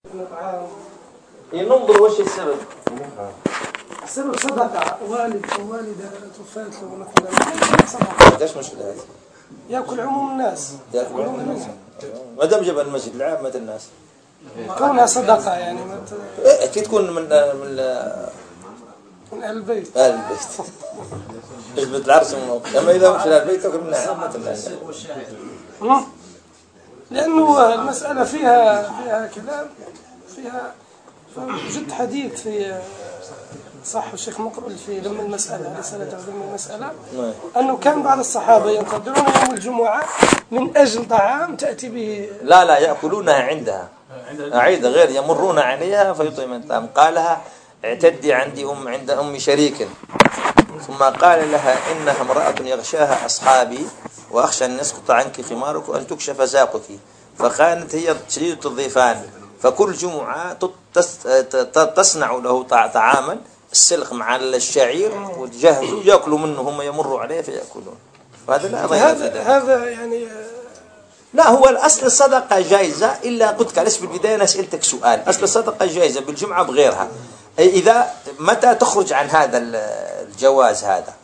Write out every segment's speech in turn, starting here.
ننظر وش السبب. السبب صدقة والد أو والدة توفيت له مثلا صدقة. ايش مشكلة هذه؟ يأكل عموم الناس. يأكل عموم الناس. ما دام جاب المسجد لعامة الناس. كونها صدقة يعني أكيد تكون من أهل البيت. أهل البيت. حزب العرس أما إذا مش أهل البيت تأكل من عامة الناس. لأنه المسألة فيها كلام فيها جد حديث في صح الشيخ مقبل في ضمن المسألة رسالة ضمن المسألة أنه كان بعض الصحابة ينتظرون يوم الجمعة من أجل طعام تأتي به. لا يأكلونها عندها عيد غير يمرون عليها فيطعم الطعام. قالها اعتدي عندي عند أم شريك ثم قال لها إنها امرأة يغشاها أصحابي وأخشى أن يسقط عنك خمارك وأن تكشف ساقك. فكانت هي شديدة الضيفان فكل جمعة تصنع له طعاما السلق مع الشعير وتجهزوا يأكلوا منه هم يمروا عليه فيأكلون. وهذا لا هذا يعني لا هو الأصل الصدقة جائزة إلا قلت لك في البداية أنا سألتك سؤال. أصل الصدقة جائزة بالجمعة بغيرها. إذا متى تخرج عن هذا الجواز هذا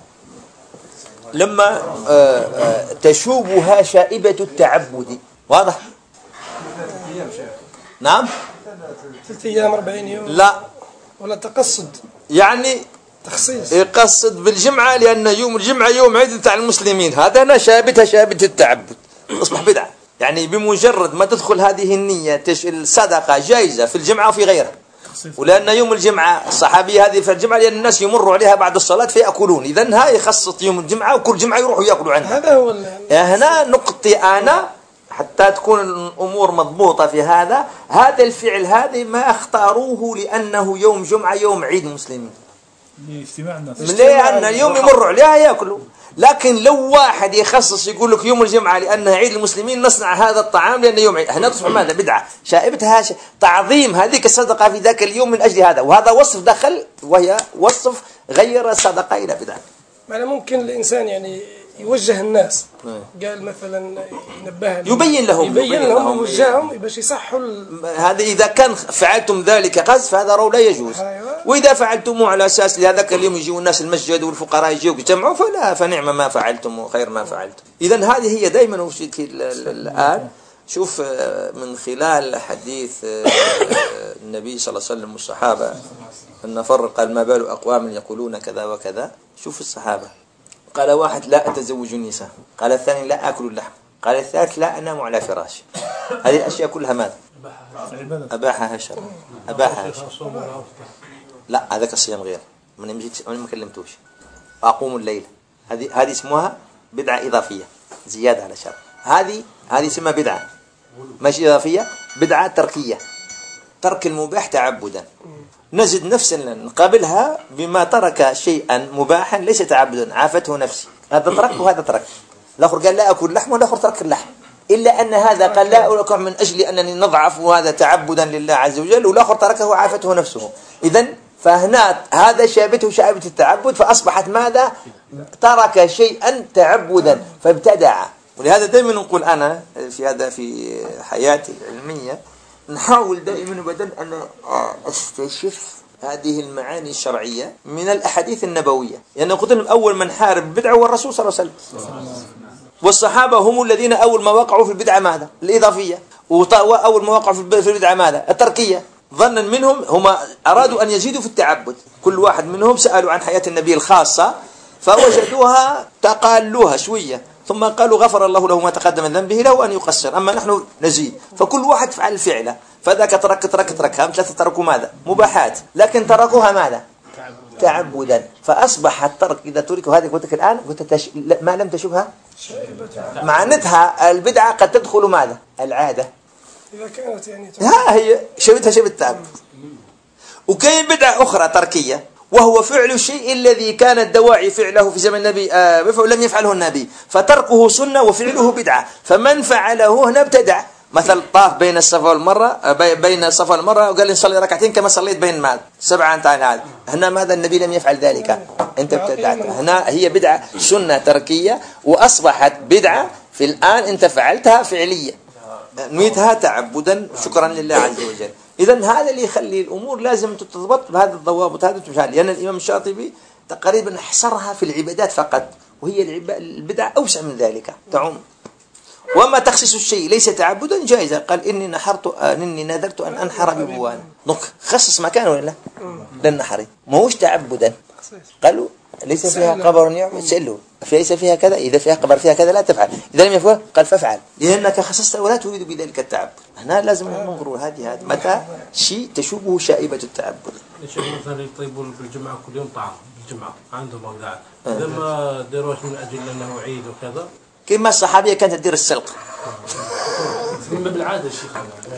لما تشوبها شائبة التعبد. واضح؟ نعم 3 أيام 40 يوم لا ولا تقصد يعني تخصيص يقصد بالجمعة لأن يوم الجمعة يوم عيد بتاع المسلمين. هذا أنا شابتها شابة التعبد أصبح بدعة. يعني بمجرد ما تدخل هذه النية الصدقة جائزة في الجمعة وفي غيرها. ولأن يوم الجمعة الصحابية هذه في الجمعة لأن الناس يمروا عليها بعد الصلاة فيأكلون. إذن هاي خصت يوم الجمعة وكل جمعة يروحوا يأكلوا عنها. هذا هو هنا نقطي أنا حتى تكون الأمور مضبوطة في هذا الفعل هذا ما اختاروه لأنه يوم جمعة يوم عيد المسلمين لأن اليوم يمروا عليها يأكلوا. لكن لو واحد يخصص يقول لك يوم الجمعة لأنها عيد المسلمين نصنع هذا الطعام لأنه يوم عيد هنا تصبح ماذا بدعة شائبتها تعظيم هذيك الصدقة في ذاك اليوم من أجل هذا. وهذا وصف دخل وهي وصف غير الصدقة إلى بدعة. معنى ممكن الإنسان يعني يوجه الناس قال مثلا يبين لهم يوجههم باش يصحوا هذا إذا كان فعلتم ذلك قذف هذا رو لا يجوز. وإذا فعلتموه على أساس لهذاك اليوم يجيوا الناس المسجد والفقراء يجيوا يجتمعوا فنعم ما فعلتم وخير ما فعلتم. إذن هذه هي دائما الآن شوف من خلال حديث النبي صلى الله عليه وسلم والصحابة أن فرق قال ما بال أقوام يقولون كذا وكذا. شوف الصحابة قال واحد لا أتزوج النساء. قال الثاني لا أكل اللحم. قال الثالث لا أنام على فراش. هذه الأشياء كلها ماذا أباحها الشرع لا هذاك الصيام غير من ما كلمتوش أقوم الليل. هذه اسمها بدعة إضافية زيادة على الشرع. هذه اسمها بدعة مش إضافية بدعة تركية ترك المباح تعبدا. نجد نفسنا نقابلها بما ترك شيئا مباحا ليس تعبدا عافته نفسي. هذا ترك وهذا ترك. الآخر قال لا أكل لحم والآخر ترك اللحم إلا أن هذا قال لا أكل من أجل أنني نضعف وهذا تعبدا لله عز وجل والآخر تركه عافته نفسه. إذن فهنا هذا شابته شائبة التعبد فأصبحت ماذا ترك شيئا تعبدا فابتدع. ولهذا دائما نقول أنا في حياتي العلمية نحاول دائما بدل أن أستشف هذه المعاني الشرعية من الأحاديث النبوية. يعني قلت لهم أول من حارب البدعة هو الرسول صلى الله عليه وسلم والصحابة هم الذين أول ما وقعوا في البدعة ماذا الإضافية وأول ما وقعوا في البدعة ماذا التركية. ظنا منهم هم أرادوا أن يزيدوا في التعبد. كل واحد منهم سألوا عن حياة النبي الخاصة فوجدوها تقالوها شوية ثم قالوا غفر الله له ما تقدم من ذنبه له أن يقصر أما نحن نزيد. فكل واحد فعل الفعلة فذاك تركها مثل تركوا ماذا مباحات لكن تركوها ماذا تعبدا. فأصبح الترك إذا تركوا هذه قلت الآن ما لم تشبها معناتها البدعة قد تدخل ماذا العادة إذا كانت يعني هي شبتها شبت التعبد. وكاين بدعة أخرى تركية وهو فعل الشيء الذي كان الدواعي فعله في زمن النبي لم يفعله النبي فتركه سنة وفعله بدعة. فمن فعله هنا ابتدع. مثل طاف بين الصفا والمرة وقال لي نصلي ركعتين كما صليت بين 7 هذا هنا ماذا النبي لم يفعل ذلك أنت ابتدعت. هنا هي بدعة سنة تركية وأصبحت بدعة في الآن أنت فعلتها فعلية. نويتها تعبدا شكرا لله عز وجل. إذا هذا اللي يخلي الأمور لازم تضبط بهذه الضوابط هذه تمشي، لأن الإمام الشاطبي تقريبا حصرها في العبادات فقط، وهي البدع أوسع من ذلك تعم. وما تخصيص الشيء ليس تعبدا جائزا، قال إني نذرت أن أنحر ببوان، خصص مكانه ولا للنحر، ما هوش تعبدا. قالوا ليس فيها قبر يعبد، سأله ليس فيها كذا، إذا فيها قبر فيها كذا لا تفعل، إذا لم يفعل قال فافعل، لأنك خصصت ولا تريد بذلك التعبد. هنا لازم ننظر هذه متى شيء تشوبه شائبة التعبد. الشيخ مثلا يطيبون بالجمعة كل يوم طعام بالجمعة عندهم أولاد، إذا ما ديروش من أجل أنه عيد وكذا، كما الصحابية كانت تدير السلق من باب العادة الشيخ.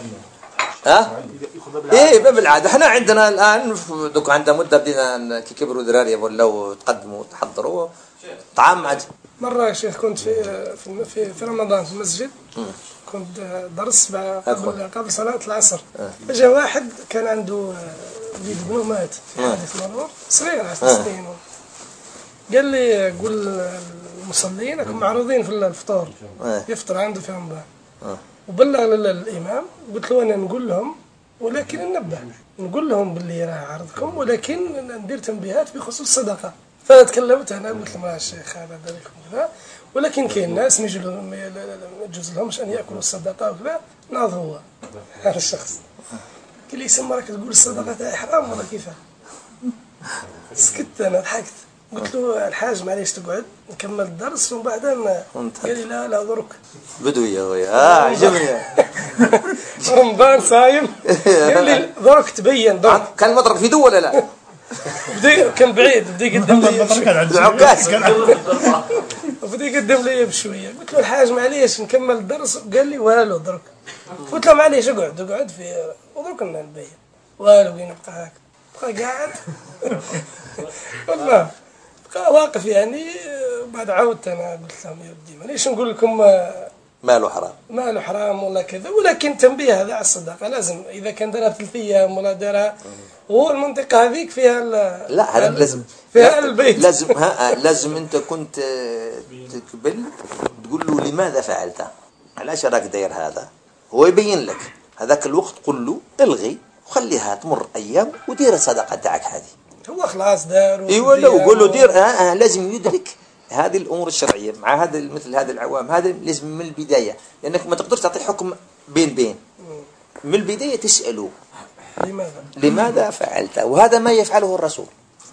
ايه باب العاده. احنا عندنا الان دوك عندنا مده بدينا كي كبروا دراري ولاو تقدموا تحضروا طعام عاد. مره يا شيخ كنت في رمضان في المسجد، كنت درس قبل صلاه العصر، فجا واحد كان عنده وليد بنو مات في حادث مرور صغير 10 سنين، قال لي قول المصلين انكم معروضين في الفطور، يفطر عنده في رمضان، وبلغ للإمام. قلت له أنا نقول لهم ولكن ننبه، نقول لهم باللي راه عرضكم، ولكن ندير تنبيهات بخصوص الصدقة. فتكلمت أنا قلت لهم الشيخ هذا ذلكم كذا، ولكن كاين ناس ما يجوز لهمش أن يأكلوا الصدقة وكذا. ناض هو هذا الشخص قال لي سما راك تقول الصدقة تاعي حرام ولا كيفاه؟ سكت أنا ضحكت، قلت له الحاج معليش تقعد نكمل الدرس ومن بعد قال لي لا درك بدوي يا خويا عجبني رمضان صايم قال لي درك تبين درك. كان المضرب في دو ولا لا؟ كان بعيد بدا يقدم لي العكاز بدا يقدم لي بشويه. قلت له الحاج معليش نكمل الدرس، قال لي والو درك. قلت له معليش اقعد في ودرك نبين والو وين نبقى هكا بقى قاعد والله بقى واقف يعني. بعد عاودت انا قلت لهم يا ودي مانيش نقول لكم ماله حرام ولا كذا، ولكن تنبيه هذا على الصدقه لازم اذا كان دارها 3 ايام ولا دارها، هو المنطقه هذيك فيها لا هذا لازم فيها البيت لازم انت كنت تقبل تقول له لماذا فعلت، علاش راك داير هذا، هو يبين لك هذاك الوقت قل له الغي وخليها تمر ايام ودير الصدقه تاعك هذه. هو خلاص دار ايوه لو قول له دير لازم يدرك هذه الامور الشرعيه مع هذا مثل هذا العوام. هذا لازم من البدايه، لانك ما تقدرش تعطي حكم بين من البدايه تساله لماذا فعلت، وهذا ما يفعله الرسول.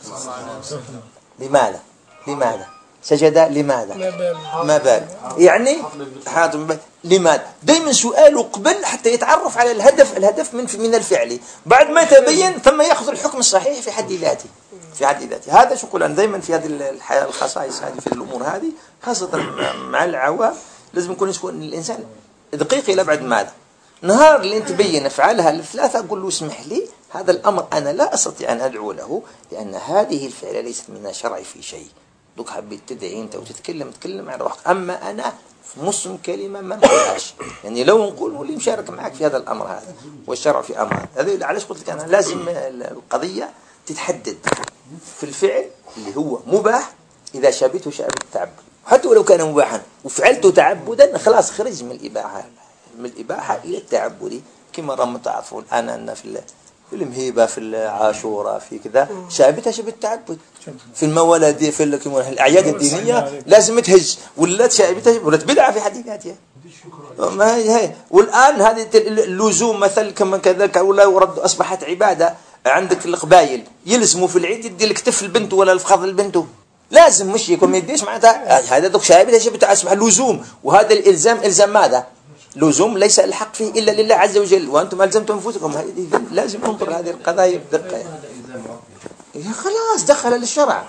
لماذا سجد، لماذا ما بال يعني حاتم لماذا. دائما سؤاله قبل حتى يتعرف على الهدف من الفعل، بعد ما تبين ثم يأخذ الحكم الصحيح في حد ذاته. هذا شو قلنا دائما في هذه الحياة الخصائص هذه في الأمور هذه خاصة مع العوام. لازم يكون الإنسان دقيق إلى بعد ماذا. نهار اللي انت بين افعالها الثلاثة قل له اسمح لي هذا الأمر أنا لا أستطيع أن أدعو له، لأن هذه الفعلة ليست من الشرع في شيء. دوك حبيت تدعي انت وتتكلم على روحك، اما انا في نص كلمه ما نقولهاش، يعني لو نقول واللي مشارك معك في هذا الامر هذا والشرع في امر هذا. علاش قلت لك انا لازم القضيه تتحدد في الفعل اللي هو مباح، اذا شابته شابه التعبد حتى ولو كان مباحا وفعلته تعبدا خلاص خرج من الاباحه الى التعبد. كما راهم تعرفون الان ان في المهيبة في العاشوراء في كذا شابتها شبه التعبد، في الموالد في الأعياد الدينية لازم تهج ولا شابتها ولا بدعة في حد ذاتها. ما هي والآن هذه اللزوم مثل كما كذلك ولا ورد أصبحت عبادة. عندك القبائل يلزموا في العيد يدي لك طفل بنته ولا الفخذ البنته لازم، مش يكون ما يديش معناتها هذا دوك شابتها شبه أصبح لزوم. وهذا الإلزام إلزام ماذا؟ لزوم ليس الحق فيه إلا لله عز وجل، وأنتم ألزمتم أنفسكم. لازم ننظر هذه القضايا بدقة. خلاص دخل للشرع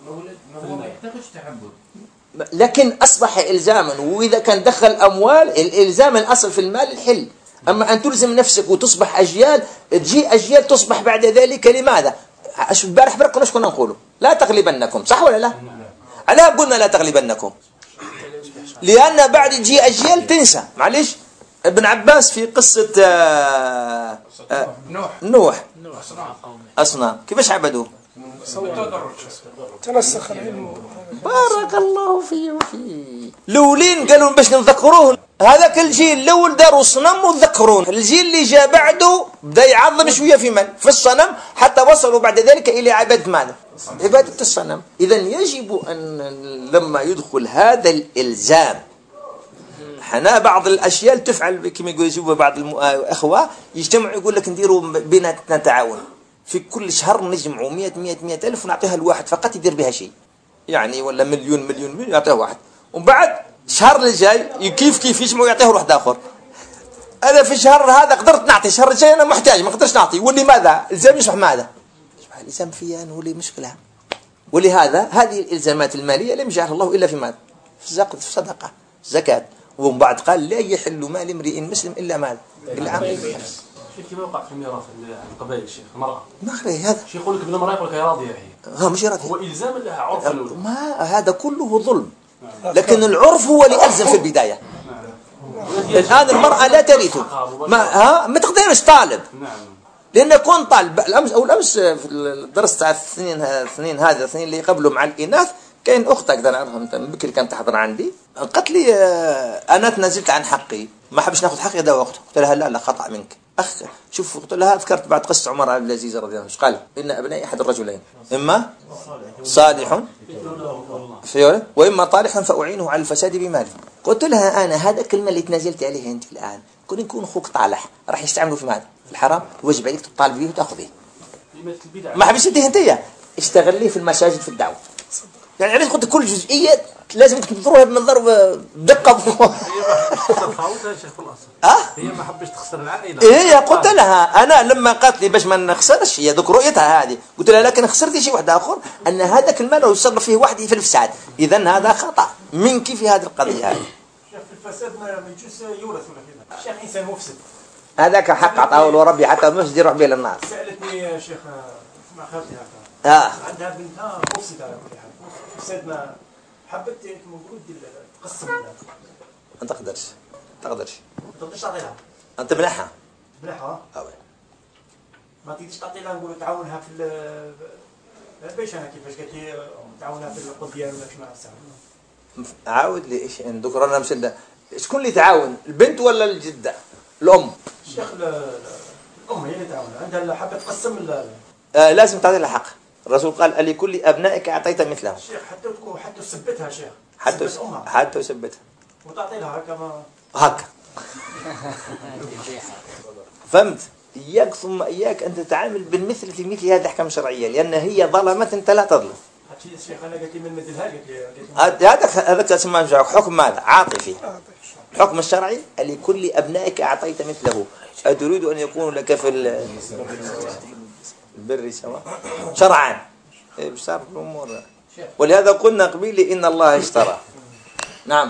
لكن أصبح إلزاما. وإذا كان دخل أموال الإلزام الأصل في المال الحل، أما أن تلزم نفسك وتصبح أجيال تجي أجيال تصبح بعد ذلك لماذا؟ البارح برقنا كنا نقوله لا تغلبنكم، صح ولا لا؟ ألا قلنا لا تغلبنكم لأن بعد تجي أجيال تنسى. معليش ابن عباس في قصة نوح أصنام كيفاش عبدوه؟ تنسخ العلم. بارك الله فيه وفيه. لولين قالوا باش نذكروه هذاك الجيل الأول داروا صنم وذكرون، الجيل اللي جاء بعده بدأ يعظم شوية في الصنم حتى وصلوا بعد ذلك إلى عبادة ماذا؟ عبادة الصنم. إذا يجب أن لما يدخل هذا الإلزام، حنا بعض الأشياء تفعل كما يقول يشوفوا بعض الأخوة يجتمعوا يقول لك نديروا بيناتنا تعاون، في كل شهر نجمعوا 100 ألف ونعطيها لواحد فقط يدير بها شيء، يعني ولا مليون يعطيه واحد، ومن بعد الشهر اللي جاي كيف يجمعوا يعطيه واحد آخر. أنا في الشهر هذا قدرت نعطي، الشهر الجاي أنا محتاج ما قدرش نعطي، واللي ماذا؟ الزام يصبح ماذا؟ يصبح الإلزام فيها أنه لي مشكلة. ولهذا هذه الإلزامات المالية لم يجعلها الله إلا في ماذا؟ في الصدقة، زكاة. ومن بعد قال لا يحل مال امرئ مسلم إلا مال إلا عن الحبس. شيخ كيف يوقع في الميراث القبائل الشيخ المرأة؟ ما أخري هذا. شيخ يقول لك ابن المرأة يقول لك يا راضية هي. مش راضية. هو إلزام لها عرف الأولى. ما هذا كله ظلم. لكن العرف هو اللي ألزم في البداية. الآن المرأة لا ترث. ما تقدرش طالب. لأن كون طالب الأمس في الدرس تاع الاثنين اللي قبله مع الإناث كاين أختك أنا أعرفها من بكري كانت تحضر عندي، قالت لي أنا تنازلت عن حقي ما حبش ناخذ حقي هذا وقته. قلت لها لا خطأ منك أخ. شوف قلت لها ذكرت بعد قصة عمر عبد العزيز رضي الله عنه قال إن أبنائي أحد الرجلين إما صالح في وإما طالح فأعينه على الفساد بماله. قلت لها أنا هذا الكلمة اللي تنازلت عليها أنت الآن كون يكون أخوك طالح راح يستعملوا في ماذا؟ في الحرام. يوجب عليك تطالب به وتأخذه. ما حبش تديه أنت اشتغل في المساجد في الدعوة. يعني عرفت قلت كل جزئية لازم تنظروها بمنظر بدقة. هي ما حبش تخسر العائلة. هي قلت لها أنا لما قالت لي باش ما نخسرش هي ذوك رؤيتها هذه، قلت لها لكن خسرتي شيء واحد آخر أن هذاك المال يصرف فيه واحد في الفساد، إذن هذا خطأ منك في هذه القضية هذه. شيخ في الفساد ما يجوز يورث ولا كذا. شيخ إنسان مفسد. هذاك حق عطاه له ربي حتى المفسد يروح به للنار. سألتني شيخ مع خالتي هكذا. عندها بنتها مفسد على كل حال. فساد ما حبت كما نقولوا تقسم لها. ما تقدرش. ما تقدرش تعطيها. أنت منحها. منحها. ما تقدرش تعطي لها نقولوا تعاونها في باش انا كيفاش قالت لي تعاونها في القضيه ولا كيما نسمع. عاود لي ايش دوك رانا مسد شكون اللي تعاون البنت ولا الجده؟ الام. الشيخ الام هي اللي تعاون عندها حبه تقسم لازم تعطي لها حق. الرسول قال لكل ابنائك اعطيت مثلهم. شيخ حتى تثبتها شيخ. حتى تثبتها. وتعطي لها هكا ما هكا. فهمت؟ إياك ثم إياك أن تتعامل بالمثل في مثل هذه الأحكام الشرعية لأن هي ظلمت أنت لا تظلم. حتى الشيخ أنا قلت لي من مدلها هذا تسمى حكم ماذا؟ عاطفي. الحكم الشرعي لكل أبنائك أعطيت مثله أتريد أن يكونوا لك في البر سواء شرعا. بصار الأمور. ولهذا قلنا قبيل إن الله اشترى. نعم.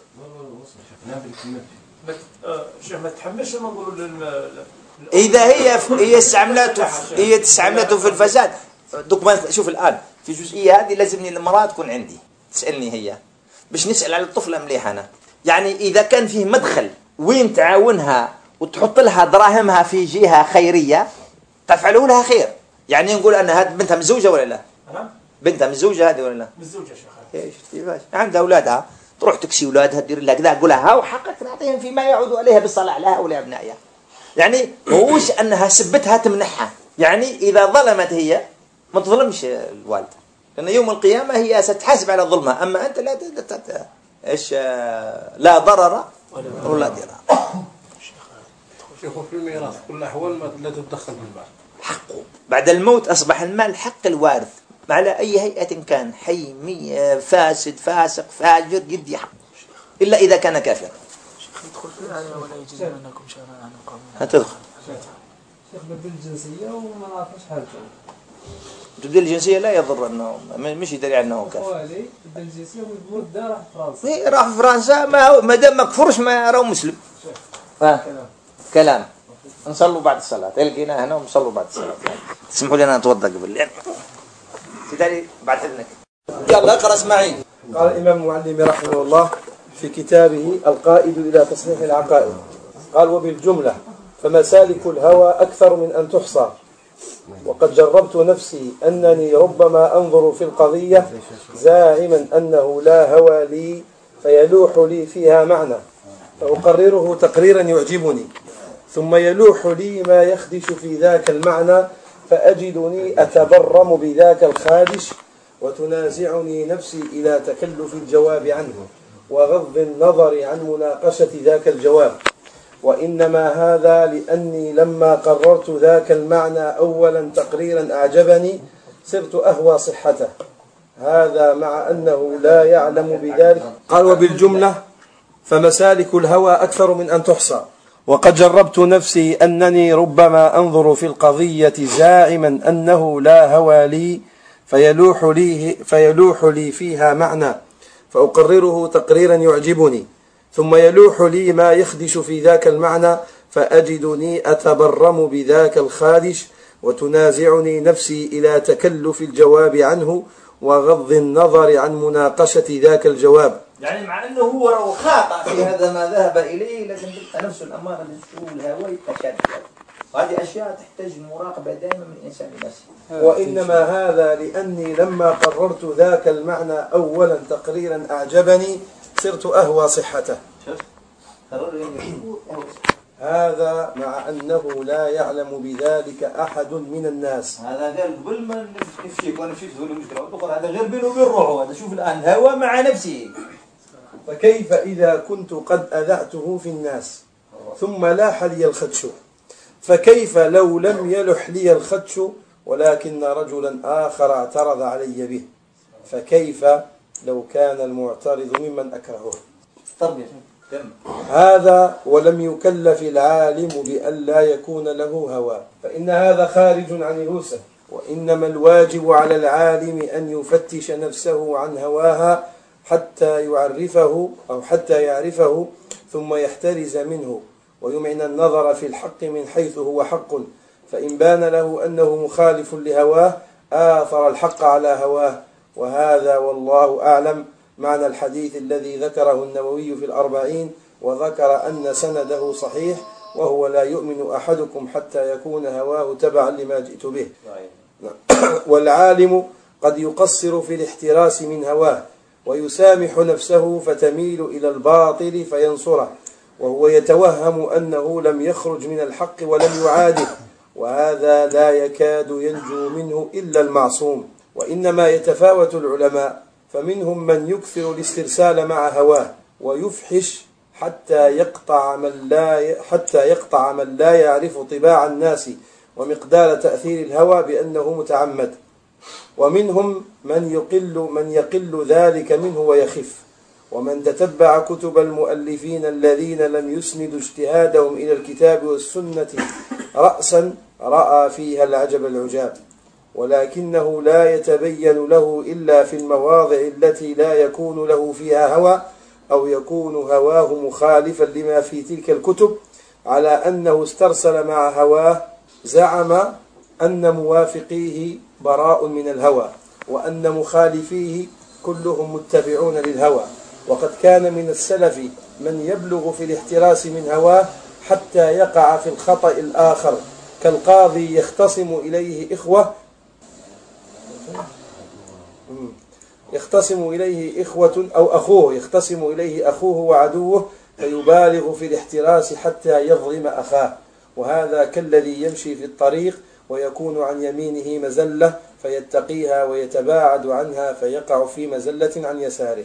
شيخ ما تحملش ما نقولوا إذا هي استعملته في الفساد. دوك شوف الآن في الجزئية هذه لازمني المرأة تكون عندي تسألني هي باش نسأل على الطفلة مليح أنا. يعني إذا كان فيه مدخل وين تعاونها وتحط لها دراهمها في جهة خيرية تفعله لها خير. يعني نقول أن هذه بنتها متزوجة ولا لا؟ بنتها متزوجة هذه ولا لا؟ متزوجة شيخ. إيش كيفاش؟ عندها أولادها تروح تكسي أولادها تدير لها كذا تقول لها وحقك نعطيهم فيما يعود عليها بالصلاح لها أو لأبنائها. يعني هوش أنها سبتها تمنحها. يعني إذا ظلمت هي ما تظلمش الوالد لأن يوم القيامة هي ستحاسب على ظلمها. أما أنت لا ضرر ولا ضرر. شيخ في الميراث كل الأحوال لا تتدخل بالمال. حقه بعد الموت أصبح المال حق الوارث على أي هيئة كان حي فاسد فاسق فاجر يدي حقه إلا إذا كان كافرا. ندخل في الآية ولا يجرمنكم شنآن عن قوم. هتدخل. شيخ بدل الجنسية وما نعرفش حالته. تبديل الجنسية لا يضر أنه مش يدري عنه كافر. خوالي بدل الجنسية ويقول راح فرنسا. راح فرنسا ما دام ما كفرش ما راهو مسلم. كلام. نصلوا بعد الصلاة. لقينا هنا ونصلوا بعد الصلاة. تسمحوا لي أنا أتوضأ قبل. سيدي بعد إذنك. يلا اقرأ اسمعي. قال الإمام المعلمي رحمه الله في كتابه القائد إلى تصحيح العقائد قال وبالجملة فمسالك الهوى أكثر من أن تحصى وقد جربت نفسي أنني ربما أنظر في القضية زاعما أنه لا هوى لي فيلوح لي فيها معنى فأقرره تقريرا يعجبني ثم يلوح لي ما يخدش في ذاك المعنى فأجدني أتبرم بذاك الخادش وتنازعني نفسي إلى تكلف الجواب عنه وغض النظر عن مناقشة ذاك الجواب. وإنما هذا لأني لما قررت ذاك المعنى أولا تقريرا أعجبني صرت أهوى صحته. هذا مع أنه لا يعلم بذلك. قال وبالجملة فمسالك الهوى أكثر من أن تحصى. وقد جربت نفسي أنني ربما أنظر في القضية زاعما أنه لا هوى لي فيلوح لي فيها معنى فأقرره تقريرا يعجبني ثم يلوح لي ما يخدش في ذاك المعنى فأجدني أتبرم بذاك الخادش وتنازعني نفسي إلى تكلف الجواب عنه وغض النظر عن مناقشة ذاك الجواب. يعني مع أنه هو لو خاطأ في هذا ما ذهب إليه لكن تبقى نفسه الأمارة بالسوء الهوى أشياء. هذه أشياء تحتاج مراقبة دائما من الإنسان لنفسه. وإنما هذا لأني لما قررت ذاك المعنى أولا تقريرا أعجبني صرت أهوى صحته. هذا مع أنه لا يعلم بذلك أحد من الناس. هذا غير قبل ما نفشيك وأنا مشيت تقول المشكلة هذا غير بينه وبين روحه. هذا شوف الآن هوى مع نفسه. فكيف إذا كنت قد أذعته في الناس ثم لاح لي الخدش فكيف لو لم يلح لي الخدش ولكن رجلا آخر اعترض علي به فكيف لو كان المعترض ممن أكرهه. هذا ولم يكلف العالم بأن لا يكون له هوى فإن هذا خارج عن الوسع. وإنما الواجب على العالم أن يفتش نفسه عن هواها حتى يعرفه ثم يحترز منه ويمعن النظر في الحق من حيث هو حق فإن بان له أنه مخالف لهواه آثر الحق على هواه. وهذا والله أعلم معنى الحديث الذي ذكره النووي في الأربعين وذكر أن سنده صحيح وهو لا يؤمن أحدكم حتى يكون هواه تبعا لما جئت به. والعالم قد يقصر في الاحتراس من هواه ويسامح نفسه فتميل إلى الباطل فينصره وهو يتوهم أنه لم يخرج من الحق ولم يعاده وهذا لا يكاد ينجو منه إلا المعصوم. وإنما يتفاوت العلماء فمنهم من يكثر الاسترسال مع هواه ويفحش حتى يقطع من لا يعرف طباع الناس ومقدار تأثير الهوى بأنه متعمد. ومنهم من يقل ذلك منه ويخف. ومن تتبع كتب المؤلفين الذين لم يسندوا اجتهادهم إلى الكتاب والسنة رأسا رأى فيها العجب العجاب ولكنه لا يتبين له إلا في المواضع التي لا يكون له فيها هوى أو يكون هواه مخالفا لما في تلك الكتب على أنه استرسل مع هواه زعم أن موافقيه براء من الهوى وأن مخالفيه كلهم متبعون للهوى. وقد كان من السلف من يبلغ في الاحتراس من هواه حتى يقع في الخطأ الآخر كالقاضي يختصم إليه إخوة أو أخوه يختصم إليه أخوه وعدوه فيبالغ في الاحتراس حتى يظلم أخاه. وهذا كالذي يمشي في الطريق ويكون عن يمينه مزلة فيتقيها ويتباعد عنها فيقع في مزلة عن يساره.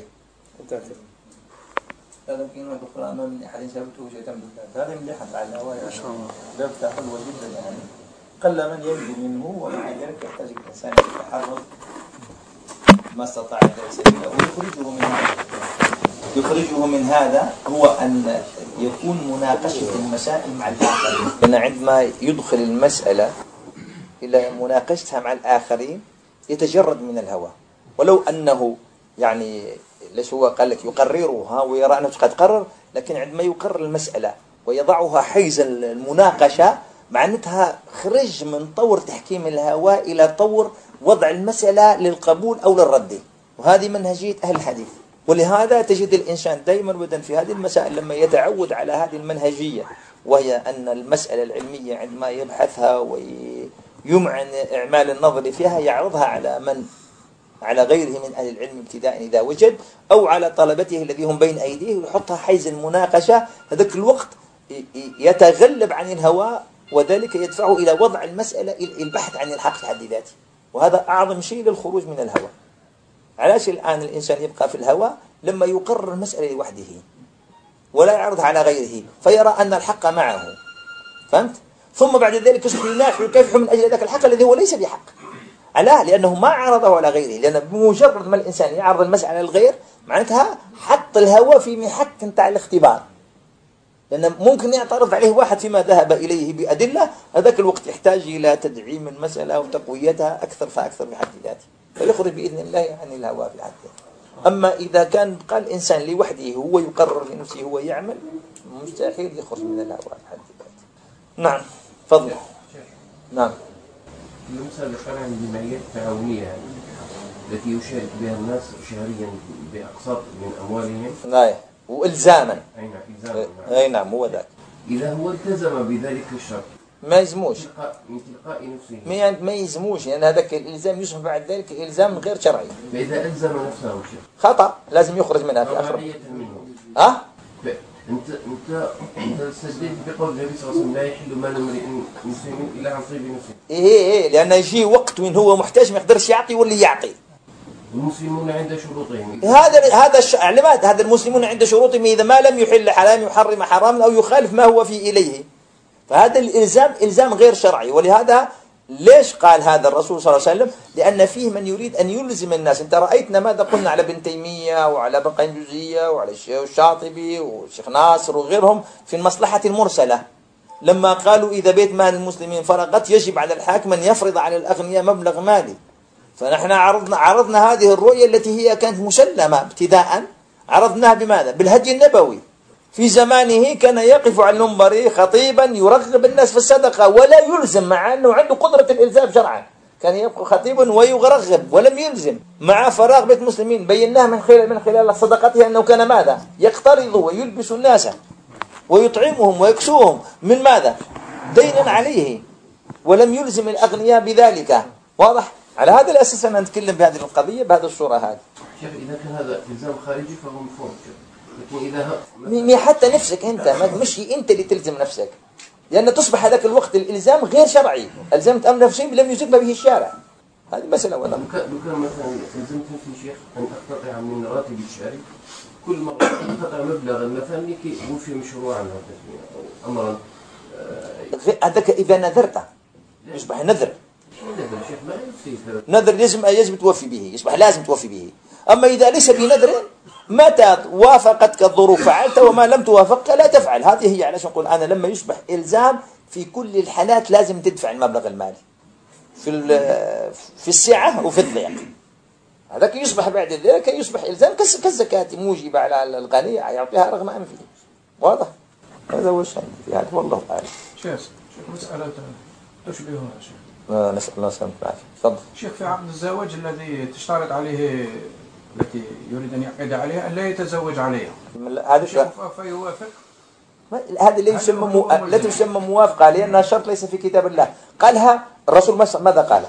هذا كلمة أخرى ما من أحد سبته شيئا بالله. هذا مليح على الهواء ما شاء الله. لفتة حلوة جدا يعني. قل من ينجو منه ومع ذلك يحتاج الإنسان يتحرر ما استطاع سبيله ويخرجه من هذا هو أن يكون مناقشة المسائل مع الآخرين. لأن عندما يدخل المسألة إلى مناقشتها مع الآخرين يتجرد من الهوى ولو أنه يعني ليش هو قال لك يقررها ويرى أنه قد قرر لكن عندما يقرر المسألة ويضعها حيز المناقشة معناتها خرج من طور تحكيم الهوى إلى طور وضع المسألة للقبول أو للرد. وهذه منهجية أهل الحديث. ولهذا تجد الإنسان دائما ودن في هذه المسائل لما يتعود على هذه المنهجية وهي أن المسألة العلمية عندما يبحثها ويمعن إعمال النظر فيها يعرضها على من على غيره من أهل العلم ابتداء إذا وجد، أو على طلبته الذي هم بين أيديه، ويحطها حيز المناقشة. هذاك الوقت يتغلب عن الهوى، وذلك يدفعه إلى وضع المسألة، البحث عن الحق في حد ذاته، وهذا أعظم شيء للخروج من الهوى. علاش الآن الإنسان يبقى في الهوى؟ لما يقرر المسألة لوحده ولا يعرضها على غيره، فيرى أن الحق معه، فهمت؟ ثم بعد ذلك يصبح ينافع ويكافح من أجل ذاك الحق الذي هو ليس بحق. علاه؟ لأنه ما عرضه على غيره، لأن بمجرد ما الإنسان يعرض المسألة للغير معناتها حط الهوى في محك نتاع الاختبار، لأن ممكن يعترض عليه واحد فيما ذهب إليه بأدلة، هذاك الوقت يحتاج إلى تدعيم المسألة وتقويتها أكثر فأكثر بحد ذاته، فيخرج بإذن الله عن الهوى في حد ذاته. أما إذا كان قال الإنسان لوحده هو يقرر لنفسه هو يعمل، مستحيل يخرج من الهوى في حد ذاته. نعم فضل. نعم. المسألة فعلا الجمعيات التعاونية التي يشارك بها الناس شهريا بأقساط من أموالهم. نعم. وإلزاما. أي نعم إلزاما. أي نعم هو ذاك. إذا هو التزم بذلك الشرط ما يزموش. من تلقاء نفسه. ما يزموش، لأن يعني هذاك الإلزام يصبح بعد ذلك إلزام غير شرعي. فإذا ألزم نفسه شيء. خطأ، لازم يخرج منها في آخر. أنت استدلت بقول النبي صلى الله عليه وسلم لا يحل مال امرئ مسلم إلا عن طيب نفسه. إيه لأن يجي وقت وين هو محتاج ما يقدرش يعطي واللي يعطي. المسلمون عند شروطهم. هذا المسلمون عند شروطهم إذا ما لم يحل حرام يحرم حرام أو يخالف ما هو فيه إليه، فهذا الإلزام إلزام غير شرعي. ولهذا ليش قال هذا الرسول صلى الله عليه وسلم؟ لأن فيه من يريد أن يلزم الناس. أنت رأيتنا ماذا قلنا على ابن تيمية وعلى ابن قيم الجوزية وعلى الشيخ الشاطبي والشيخ ناصر وغيرهم في المصلحة المرسلة، لما قالوا إذا بيت مال المسلمين فرقت يجب على الحاكم أن يفرض على الأغنياء مبلغ مالي. فنحن عرضنا هذه الرؤية التي هي كانت مسلمة ابتداء، عرضناها بماذا؟ بالهدي النبوي. في زمانه كان يقف على المنبر خطيبا يرغب الناس في الصدقة ولا يلزم، مع أنه عنده قدرة الإلزام شرعا، كان يبقى خطيبا ويرغب ولم يلزم. مع فراغ بيت المسلمين بيناه من خلال صدقته أنه كان ماذا؟ يقترض ويلبس الناس ويطعمهم ويكسوهم من ماذا؟ دينا عليه، ولم يلزم الأغنياء بذلك. واضح؟ على هذا الأساس أنا نتكلم بهذه القضية بهذه الصورة هذه. شيخ إذا كان هذا إلزام خارجي فهو مفهوم، لكن إذا حتى نفسك أنت مش أنت اللي تلزم نفسك، لأن تصبح هذاك الوقت الإلزام غير شرعي، ألزمت أمر نفسي لم يلزم به الشارع. هذه مسألة ولا؟ لو كان مثلا ألزمت نفسي شيخ أن أقتطع من راتب الشهري كل مرة أقتطع مبلغا مثلا لكي أوفي مشروعا أو أمرا. هذاك إذا نذرت يصبح نذر. نذر يجب توفي به، يصبح لازم توفي به. أما إذا ليس بنذر متى وافقتك الظروف فعلت، وما لم توافقك لا تفعل. هذه هي علاش نقول أنا لما يصبح إلزام في كل الحالات لازم تدفع المبلغ المالي في السعة وفي الضيق. هذاك يصبح بعد ذلك يصبح إلزام كالزكاة موجبة على الغني يعطيها رغم أنفه. واضح؟ هذا هو الشيء في هذا والله أعلم. شيخ مسألة تشبهها شيخ. نسأل الله السلامة والعافية. تفضل. شيخ في عقد الزواج الذي تشترط عليه التي يريد أن يعقد عليها أن لا يتزوج عليها. هذا فيوافق. هذا لا تسمى موافقة، لأن شرط ليس في كتاب الله. قالها الرسول ماذا قال؟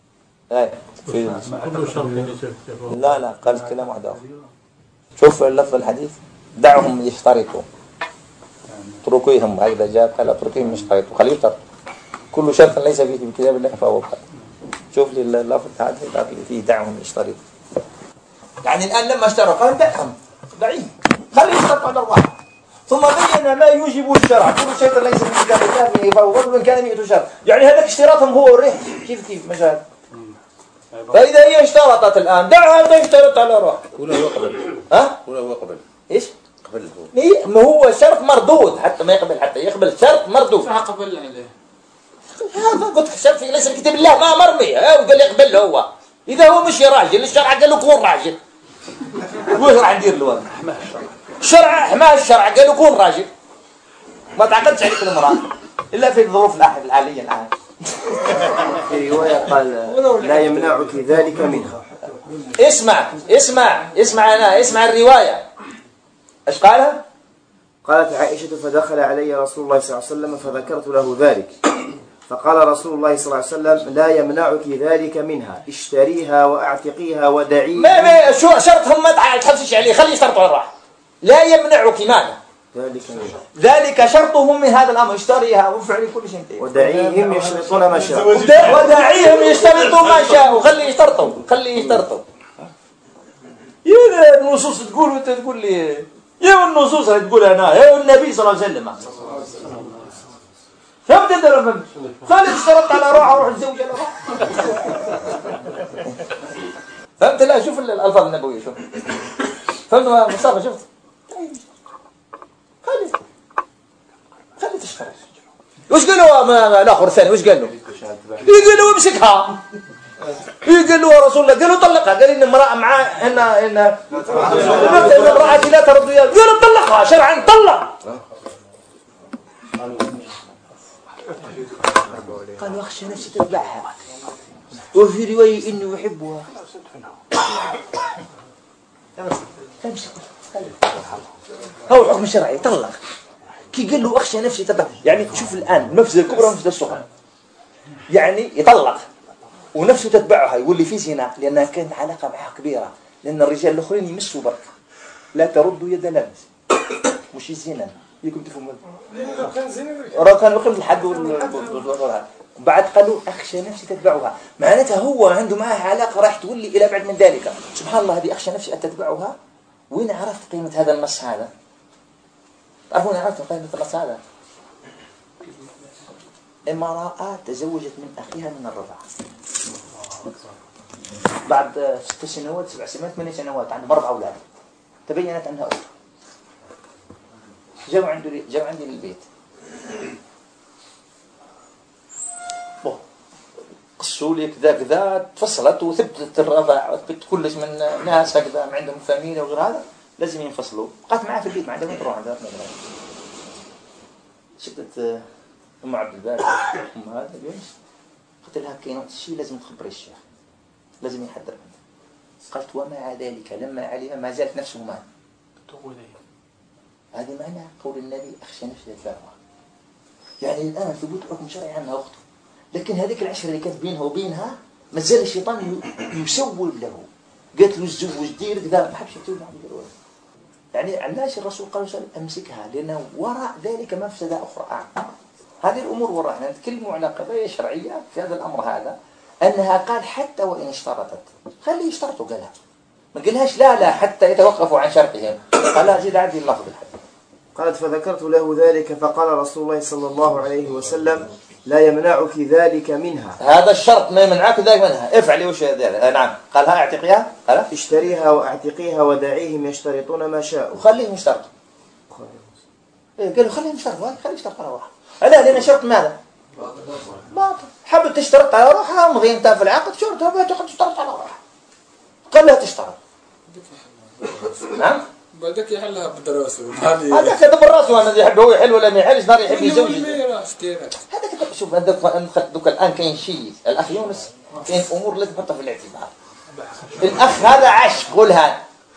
لا قال كلام واحد آخر. شوف اللفظ الحديث: دعهم يشترطوا، اتركوهم. هكذا جاء قال اتركوهم يشترطوا، خليه يشترط. كل شرط ليس فيه في كتاب الله فهو باطل. شوف لي اللفظ هذا فيه دعهم يشترطوا، يعني الآن لما اشتروا قال دعهم ضعيف، خليه يشترط على الله. ثم بين ما يوجب الشرع، كل شيء ليس في كتاب الله فهو باطل وإن كان 100 شرط. يعني هذاك اشتراطهم هو الريح كيف مجال. فإذا هي اشترطت الآن دعها تشترط على روح. ولا هو قبل. ولا هو قبل. إيش؟ قبل هو. ما هو شرط مردود، حتى ما يقبل، حتى يقبل شرط مردود. فقبل عليه. هذا قلت الشرط في ليس في كتاب الله ما مرمي، وقال يقبل هو. إذا هو مش راجل الشرع قال له كون راجل. وش راح ندير له؟ الشرع حماه، الشرع قال له كون راجل. ما تعقدش عليك المرأة إلا في الظروف الحالية الآن. في رواية قال لا يمنعك ذلك منها. اسمع الرواية. ايش قالها؟ قالت عائشة: فدخل علي رسول الله صلى الله عليه وسلم فذكرت له ذلك فقال رسول الله صلى الله عليه وسلم لا يمنعك ذلك منها، اشتريها واعتقيها ودعيها. ما شو شرطهم؟ ما تحبسش عليه، خليه يشترطوا على الراحة. لا يمنعك ماذا؟ ذلك شرطهم من هذا الأمر، اشتريها وافعلي كل شيء. ودعيهم يشترطون ما شاءوا. ودعيهم يشترطوا ما شاءوا، خليه يشترطوا. يا النصوص تقول وانت تقول لي يا النصوص اللي تقولها انا يا النبي صلى الله عليه وسلم. فهمت انت ولا فهمت؟ خلي اشترط على روحه وروح الزوج على روحه. فهمت؟ لا شوف الالفاظ النبويه، شوف فهمت مصطفى؟ شفت؟ خلي تشترط. وش قالوا الاخر الثاني؟ وش قال له؟ يقول له امسكها. يقول له يا رسول الله، قال له طلقها. قال ان امراه معاه ان امرأتي لا ترد اياه. قال له طلقها شرعا، طلق. قال اخشى نفسي تتبعها، وفي روايه انه يحبها. هو الحكم الشرعي، طلق. كي قال له اخشى نفسي تتبعها، يعني شوف الان المفسده الكبرى والمفسده الصغرى. يعني يطلق ونفسه تتبعها، يقول لي في زنا، لأنها كانت علاقة معها كبيرة، لأن الرجال الآخرين يمسوا برك. لا تردوا يد لمس، مش الزنا. يكون تفهموا كان يقيم الحد بعد قالوا أخشى نفسي تتبعها، معناتها هو عنده معها علاقة راح تقول لي إلى بعد من ذلك. سبحان الله، هذه أخشى نفسي أن تتبعها. وين عرفت قيمة هذا النص هذا؟ تعرفون عرفت قيمة النص هذا؟ امرأة تزوجت من أخيها من الرضاعة بعد 6 سنوات 7 سنوات 8 سنوات، عندهم 4 أولاد، تبينت أنها أخت. جاءوا عندي للبيت، قصوا لي كذا كذا، تفصلت وثبتت الرضاعة وثبت كلش من ناس هكذا عندهم فاميليا وغير هذا لازم ينفصلوا. بقات معاه في البيت، ما عندهم تروح عندها. شفت أم عبد الباري أم هذا اليوم، قلت لها كاين شيء لازم تخبري الشيخ، لازم يحذر منه. قالت ومع ذلك لما علم ما زالت نفسه معه. هذا معنى قول النبي أخشى نفسي تتبعها. يعني الآن ثبوت حكم شرعي عنها أخته، لكن هذيك العشرة اللي كانت بينها وبينها ما زال الشيطان يسول له. قالت له الزوج دير كذا، ما حبش يتوب عنه. يعني علاش الرسول قال أمسكها؟ لأنه وراء ذلك مفسدة أخرى. هذه الأمور وراء نتكلم على قضايا شرعية في هذا الأمر هذا، أنها قال حتى وإن اشترطت خلي يشترطوا. قالها ما قالهاش لا حتى يتوقفوا عن شرطهم. قال لا زيد عندي اللفظ الحديث. قالت فذكرت له ذلك فقال رسول الله صلى الله عليه وسلم لا يمنعك ذلك منها. هذا الشرط ما يمنعك ذلك منها، افعلي وش نعم. قالها اعتقيها، قال اشتريها واعتقيها ودعيهم يشترطون ما شاءوا. وخليهم يشترطوا. قالوا خليهم يشترطوا، خليهم يشترطوا على روحها. لا لأن شرط ماذا؟ باطل. حبت تشترط على روحها، مضي انت في العقد شرطها تاخذ تشترط على روحها. قال لها تشترط. نعم. بعدك يحلها بالدراسة. هذا كذا بالراس، وانا يحب هو يحل ولا ما يحلش، نار يحب يزوج. هذا كذا. شوف دوك الآن كاين شيء الأخ يونس، كاين أمور لازم تحطها في الاعتبار. الأخ هذا عاش قولها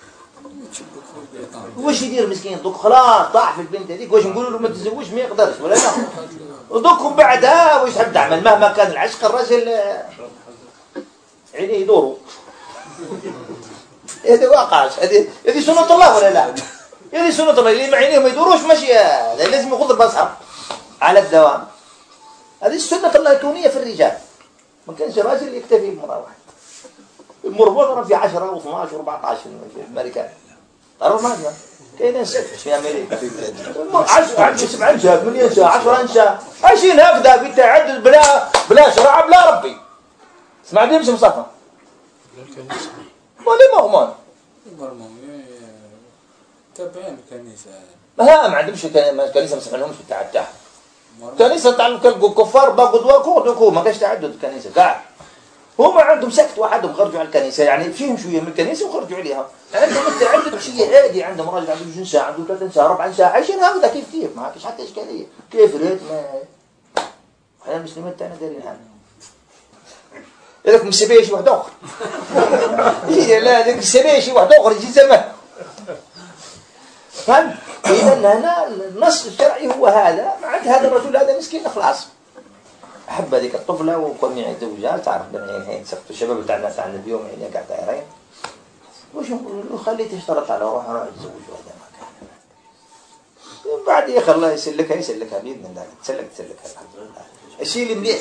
واش يدير مسكين دوك خلاص طاح في البنت هذيك. واش نقولوا له ما تزوجش ما يقدرش ولا لا؟ ودوك بعدها واش تحب تعمل؟ مهما كان العشق الرجل عينيه يدوروا. هذه واقعش، هذه سنة الله ولا لا؟ هذه سنة الله. اللي ما عينيه ما يدوروش ماشي لازم يغض البصر على الدوام. هذه سنة الله الكونية في الرجال. ما كانش راجل يكتفي بمرأة واحدة. المربوط في 10 و12 و14 في الأمريكان. تعرف ما كاين نساء في أمريكا 10 7 نساء 8 نساء 10 نساء عايشين هكذا بالتعدد بلا شرع بلا ربي. اسمع دي مش مصطفى ولا مغمون تابعين الكنيسة. ما عندهمش الكنيسة، ما سمحلهمش بالتعدد. الكنيسة تعلم كفار باقوا دواكو ما كاش تعدد الكنيسة قاعد. هم عندهم سكت وحدهم خرجوا على الكنيسة، يعني فيهم شوية من الكنيسة وخرجوا عليها. عندهم التعدد شيء عادي، عندهم راجل عنده 2 نساء عنده 3 نساء 4 نساء عايشين هكذا كيف ما فيش حتى إشكالية. كيف ريت ما احنا المسلمين تاعنا دايرين هذا. لكم سبيه شي واحد اخر. لا لك سبيه شي واحد اخر يجي زمان. فهمت؟ إذا هنا النص الشرعي هو هذا. معناتها هذا الرجل هذا مسكين خلاص حب هذيك الطفلة وكون يتزوجها، تعرف بين عينين سقط الشباب تاعنا اليوم عينين قاعد دايرين، وش نقول له خليه تشترط على روح يتزوج هذا ما كان. بعد يا اخي الله يسلكها باذن الله، تسلكها الحمد لله. الشيء اللي مليح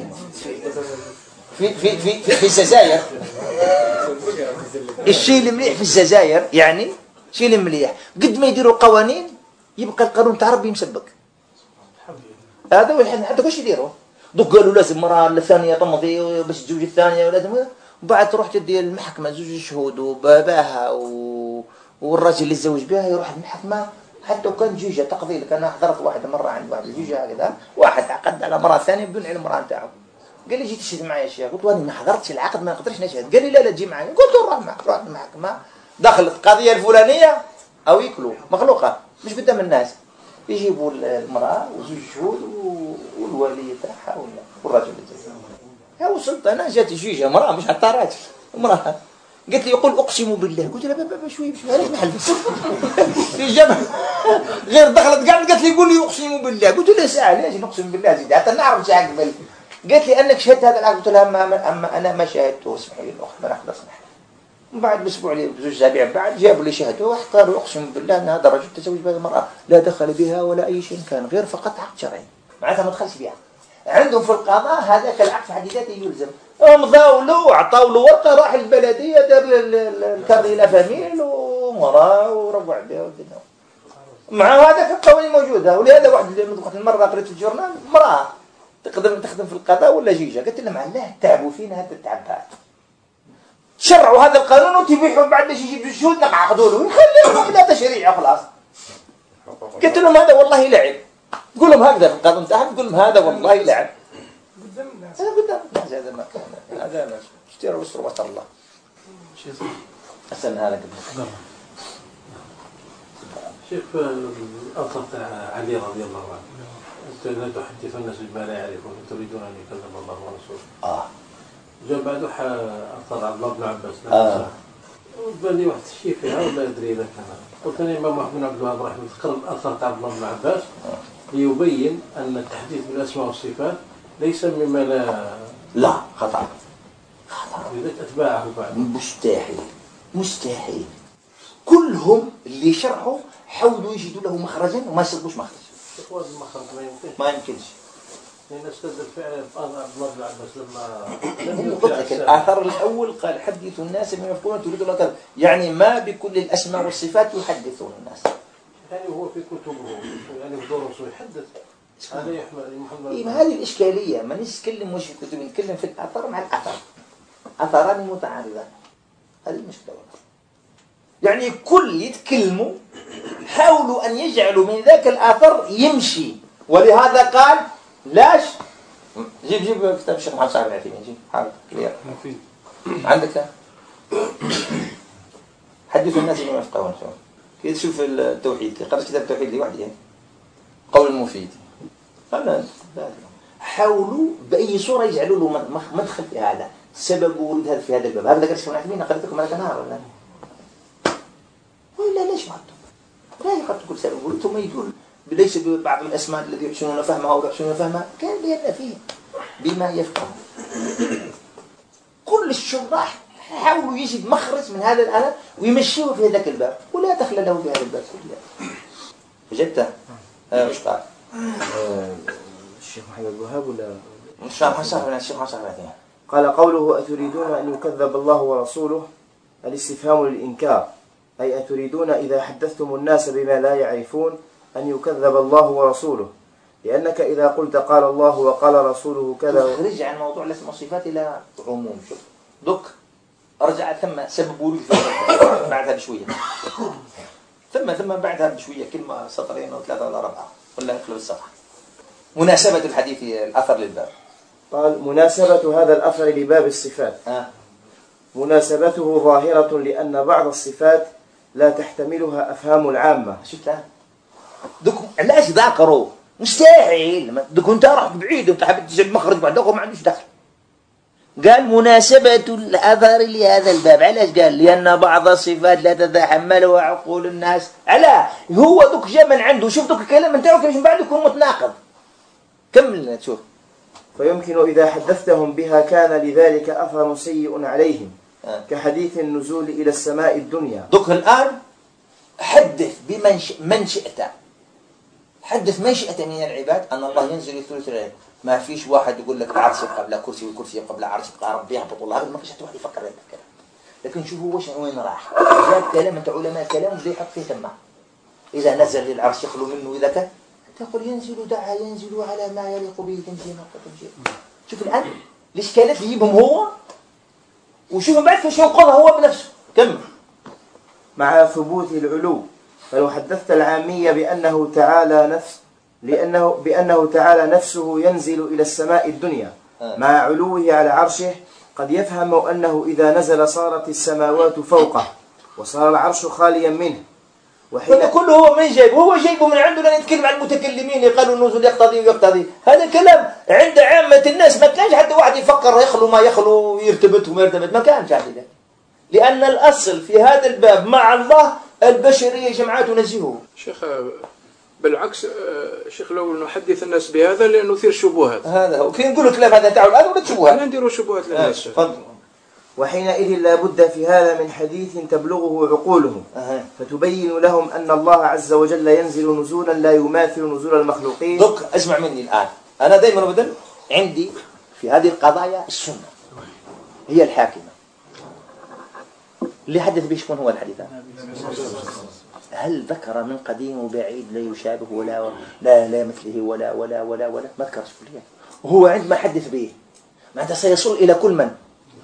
في الجزائر، الشيء اللي مليح في الجزائر يعني الشيء اللي مليح قد ما يديروا قوانين يبقى القانون تاع ربي مسبق. هذا وين حتى واش يديروا؟ دوك قالوا لازم مرأة الثانية تمضي باش تزوج الثانية ولازم، وبعد تروح تدي المحكمة زوج شهود وباباها والراجل اللي تزوج بها يروح المحكمة حتى وكان جوجة تقضي لك. أنا حضرت واحدة مرة عند واحد الجوجة هكذا، واحد عقد على مرأة ثانية بدون علم المرأة نتاعو. قال لي جيت تشهد معايا يا شيخ، قلت واني ما حضرتش العقد ما نقدرش نشهد. قال لي لا تجي معايا. قلت له روح معك، رحت المحكمة دخلت القضية الفلانية أو يكلوا مخلوقة مش قدام الناس، يجيبوا المرأة وزوج شهود والولي تاعها والرجل اللي تزوج. وصلت أنا جات جيجة مرأة مش حتى راجل، امرأة قالت لي يقول أقسم بالله. قلت لها بابا شوي علاش محل في جمع غير دخلت قالت لي يقول لي أقسم بالله. قلت لها ساعة ليش نقسم بالله زيد حتى نعرف ساعة قبل. قالت لي أنك شهدت هذا العقد. قلت لها أما أنا ما شاهدته، اسمحي لي الأخت ما نقدر اسمح. بعد بأسبوع لي بزوج أسابيع بعد جابوا لي شهدوا واحد قالوا أقسم بالله أن هذا الرجل تزوج بهذه المرأة لا دخل بها ولا أي شيء كان غير فقط عقد شرعي معناتها ما دخلش بها. عندهم في القضاء هذاك العقد في حد ذاته يلزم. مضاو له وعطاو له ورقة، راح البلدية دار الكارني لا فاميل ومرأة وربع بها والدنيا مع هذاك القوانين موجودة. ولهذا واحد المرة قريت في الجورنال امرأة تخدم في القضاء ولا جيجة، قلت لهم الله تعبوا فينا هذا التعب هذا، شرعوا هذا القانون وتبيحوا بعد باش يجيب الشهود نعقدوا له يخليهم بلا تشريع خلاص. قلت لهم هذا والله لعب. تقول لهم هكذا في القانون تاعهم، تقول لهم هذا والله لعب قدام الناس. هذا ما كان، هذا ما اشتروا وسروا وتر الله. أسألنا هذا قبل. شيخ الأثر تاع علي رضي الله عنه، أنت لا تحدث الناس بما لا يعرفون تريدون أن يكلم الله ورسوله. جاء بعد أثر عبد الله بن عباس. وبان لي واحد الشيء فيها ولا أدري إذا كان. قلت أنا الإمام محمد بن عبد الوهاب رحمه الله ذكر الأثر تاع عبد الله بن عباس ليبين أن التحديث بالأسماء والصفات ليس مما لا خطأ. لذلك أتباعه بعد. مستحيل. كلهم اللي شرحوا حاولوا يجدوا له مخرجا وما يصدقوش مخرج. إخوان المخرج ما يمكنش. لأن استدل فعلا عبد الله بن عباس لما قلت لك الآثار الأول قال حدثوا الناس بما يفقهون تريدون كذا، يعني ما بكل الأسماء والصفات يحدثون الناس. يعني هو في كتبه يعني في دروسه يحدث. هذا يحمل محمد. هذه الإشكالية، ما نتكلم وش في كتب، نتكلم في الآثار مع الآثار، آثاران متعارضان. هذه المشكلة. يعني كل يتكلموا حاولوا أن يجعلوا من ذاك الآثار يمشي، ولهذا قال لاش جيب كتاب الشيخ محمد صالح العثيمين، جيب حاول كلير عندك حدثوا الناس بما يفقهون. كي تشوف التوحيد، كي قرأت كتاب التوحيد لي وحدي قول المفيد، حاولوا بأي صورة يجعلوا له مدخل في هذا، سبب ورود هذا في هذا الباب. هذا ذكر الشيخ محمد العثيمين قرأت لكم ملك نهار ولا ليش ما عندهم؟ لا يقرأت كل سبب ورود ثم يقول ليس بعض الأسماء الذي يحسنون فهمها ويحسنون فهمها كان لأن فيه بما يفقه. كل الشراح حاولوا يجد مخرج من هذا الآلة ويمشيه في ذاك الباب ولا دخل له في هذا الباب كله. وجدته؟ ايش قال؟ الشيخ محمد الوهاب ولا الشيخ محمد قال قوله أتريدون أن يكذب الله ورسوله الاستفهام للإنكار، أي أتريدون إذا حدثتم الناس بما لا يعرفون أن يكذب الله ورسوله، لأنك إذا قلت قال الله وقال رسوله كذا خرج عن موضوع الاسم والصفات إلى عموم. شوف دوك رجع ثم سبب ورود بعدها بشوية، ثم بعدها بشوية كلمة سطرين أو ثلاثة ولا أربعة ولا نقلب الصفحة. مناسبة الحديث الأثر للباب. قال مناسبة هذا الأثر لباب الصفات مناسبته ظاهرة لأن بعض الصفات لا تحتملها أفهام العامة. شفتها؟ دوك علاش ذاكروا؟ مستحيل. دوك انت راح بعيد وانت حبيت تجيب مخرج بعدك وما عندوش دخل. قال مناسبة الأثر لهذا الباب. علاش قال؟ لأن بعض الصفات لا تتحملها عقول الناس. علا هو دوك جا من عنده. شوف دوك الكلام نتاعو كيفاش من بعد يكون متناقض. كمل تشوف. فيمكن إذا حدثتهم بها كان لذلك أثر سيء عليهم كحديث النزول إلى السماء الدنيا. دوك الآن حدث من شئت، حدث من شئت من العباد أن الله ينزل ثلث الليل. ما فيش واحد يقول لك العرش قبل كرسي والكرسي قبل عرش يبقى ربي يهبط الله، هذا ما فيش واحد يفكر هذا الكلام. لكن شوفوا وين راح، جاب كلام أنت علماء الكلام وزي يحط فيه ثمة. إذا نزل للعرش يخلو منه إذا كان تقول ينزل دعا ينزل على ما يليق به تنزيل. شوف الآن الإشكالات اللي يجيبهم هو، وشوف بعد كيف ينقضها هو بنفسه. كم مع ثبوت العلو، فلو حدثت العامية بأنه تعالى نفسه ينزل إلى السماء الدنيا مع علوه على عرشه، قد يفهم أنه إذا نزل صارت السماوات فوقه وصار العرش خاليا منه. كله هو من جايبه؟ هو جايبه من عنده. لأن يتكلم عن المتكلمين اللي قالوا النزول يقتضي ويقتضي، هذا كلام عند عامة الناس. ما كانش حتى واحد يفكر يخلو ما يخلو يرتبط وما يرتبط، ما كانش هذا. لأن الأصل في هذا الباب مع الله البشرية جمعات نزهه. شيخ بالعكس شيخ لو نحدث الناس بهذا لأنه يثير شبهات. هذا هو كي نقول الكلام هذا تاعو الآن ولا شبهات، نديروا شبهات للناس. وحينئذ لا بد في هذا من حديث تبلغه عقولهم فتبين لهم أن الله عز وجل ينزل نزولا لا يماثل نزول المخلوقين. دوك اسمع مني الآن، أنا دائما أبدا عندي في هذه القضايا السنة هي الحاكمة. اللي حدث به شكون هو الحديث؟ هل ذكر من قديم وبعيد لا يشابه لا مثله ولا ما ذكرش كلها. وهو عندما حدث به معناتها سيصل إلى كل من.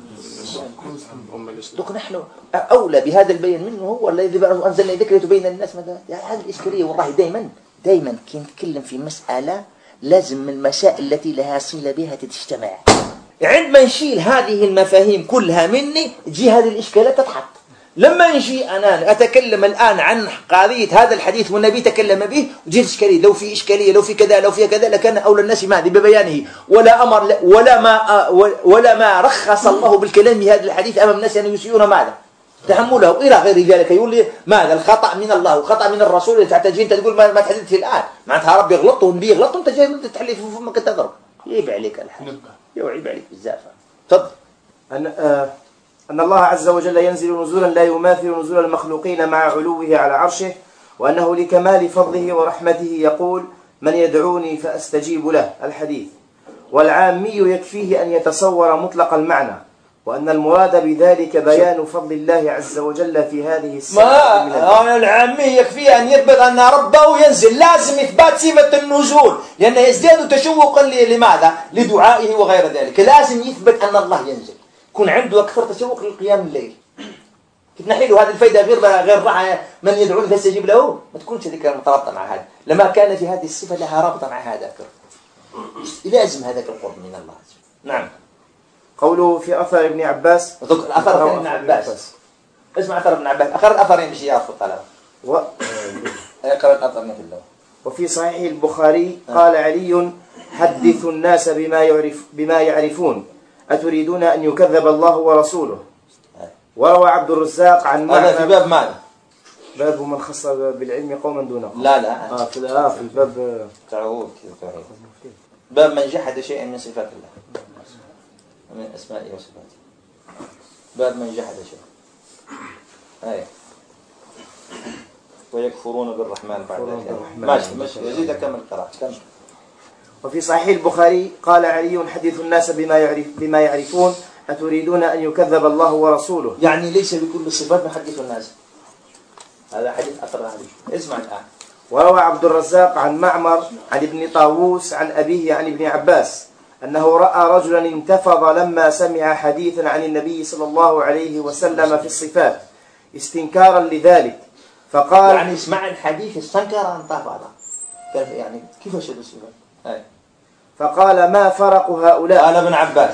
دوك نحن أولى بهذا البيان منه، هو الذي أنزلنا ذكر تبين الناس مثلا. هذه الإشكالية. والله دائما كي نتكلم في مسألة لازم من المسائل التي لها صلة بها تجتمع. عندما نشيل هذه المفاهيم كلها مني تجي هذه الإشكالات تتحط. لما نجي أنا أتكلم الآن عن قضية هذا الحديث والنبي تكلم به وجيت إشكالية، لو في إشكالية لو في كذا لو في كذا لكان أولى الناس ببيانه ولا أمر ولا ما رخص الله بالكلام بهذا الحديث أمام الناس أن يسيئون ماذا تحمله إلى غير ذلك. يقول لي ماذا الخطأ من الله وخطأ من الرسول. تجي أنت تقول ما تحدث الآن معناتها ربي يغلط ونبي يغلط وأنت جاي تحلي في فمك تضرب. يعيب عليك الحاجة، يعيب عليك بزاف. تفضل. أن الله عز وجل ينزل نزولا لا يماثل نزول المخلوقين مع علوه على عرشه، وأنه لكمال فضله ورحمته يقول من يدعوني فأستجيب له الحديث. والعامي يكفيه أن يتصور مطلق المعنى، وأن المراد بذلك بيان فضل الله عز وجل في هذه السنة. العامي يكفيه أن يثبت أن ربه ينزل، لازم إثبات صفة النزول لأنه يزداد تشوقا لماذا؟ لدعائه وغير ذلك. لازم يثبت أن الله ينزل، يكون عنده أكثر تشوق للقيام الليل. كيف نحيله هذه الفائدة غير راحة من يدعون فاستجيب له؟ ما تكونش هذيك مترابطة مع هذا. لما كان في هذه الصفة لها رابطة مع هذا لازم هذاك القرب من الله. نعم. قوله في أثر ابن عباس. أثر ابن عباس. اسمع أثر ابن عباس. آخر الأثرين مش يعرفوا الطلبة. اقرأ الأثر مثل له. وفي صحيح البخاري قال علي حدثوا الناس بما يعرفون أتريدون أن يكذب الله ورسوله. وروى عبد الرزاق عن معمر. هذا في باب ماذا؟ باب من خص بالعلم قوما دونهم. لا في الباب تعود باب من جحد شيئا من صفات الله من أسمائه وصفاته. باب من جحد شيئا ويكفرون بالرحمن بعد ذلك. ماشي يزيد كمل قراءة. وفي صحيح البخاري قال علي حدثوا الناس بما يعرفون أتريدون أن يكذب الله ورسوله. يعني ليس بكل الصفات نحدث الناس. هذا حديث أثر عليه. اسمع الآن. وروى عبد الرزاق عن معمر عن ابن طاووس عن أبيه عن ابن عباس أنه رأى رجلا انتفض لما سمع حديثا عن النبي صلى الله عليه وسلم في الصفات استنكارا لذلك فقال يعني اسمع الحديث استنكر انتفض يعني كيف شد الصفات. فقال ما فرق هؤلاء. قال ابن عباس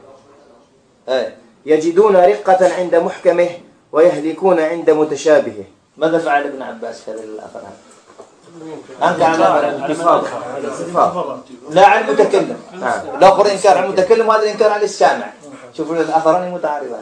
يجدون رقة عند محكمه ويهلكون عند متشابهه. ماذا فعل ابن عباس في هذا الأثر هذا؟ أنكر على لا على المتكلم. الآخر إنكار على المتكلم وهذا إنكار على السامع. شوفوا الأثران متعارضان.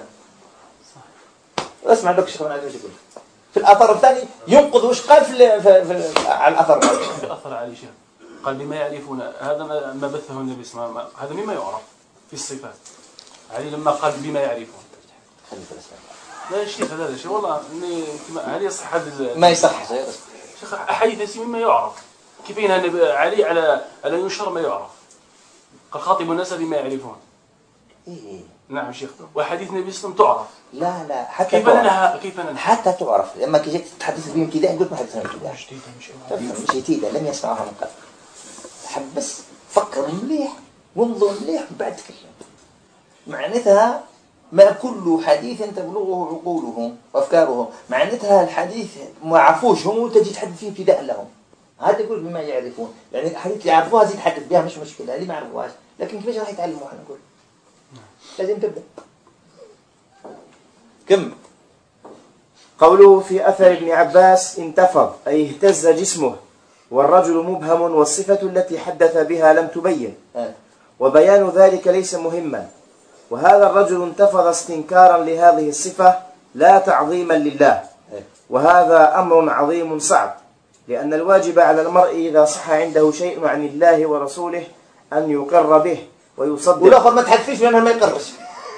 اسمع لك شيخ من عزيز يقول في الأثر الثاني ينقض وش قال في على الأثر في أثر علي شيخ قال بما يعرفون، هذا ما بثه النبي صلى الله عليه وسلم، هذا مما يعرف في الصفات. علي لما قال بما يعرفون لا يا شيخ، هذا شيء والله علي يصح هذا ما يصح شيخ. أحاديث مما يعرف، كيف علي على ينشر ما يعرف. قال خاطب الناس بما يعرفون. إيه. نعم شيخ. وحديث النبي صلى الله عليه وسلم تعرف. لا حتى كيف ننهى حتى تعرف. لما جيت تتحدث بهم ابتداء قلت ما حدثنا ابتداء مش جديدة لم يسمعها من قبل. حب بس فكر مليح وانظر مليح بعد تكلم. معناتها ما كل حديث تبلغه عقولهم وأفكارهم، معناتها الحديث ما عرفوش هم وتجي تحدث فيه ابتداء لهم. هذا يقول بما يعرفون، يعني الحديث اللي يعرفوها زي تحدث بها مش مشكلة، اللي ما يعرفوهاش لكن كيفاش راح يتعلموا؟ احنا نقول لازم تبدأ. كم قوله في أثر ابن عباس انتفض أي اهتز جسمه، والرجل مبهم والصفة التي حدث بها لم تبين، وبيان ذلك ليس مهما. وهذا الرجل انتفض استنكارا لهذه الصفة لا تعظيما لله، وهذا أمر عظيم صعب، لأن الواجب على المرء إذا صح عنده شيء عن الله ورسوله أن يقر به ويصدق. والآخر ما تحدثش لأنه ما يقرش.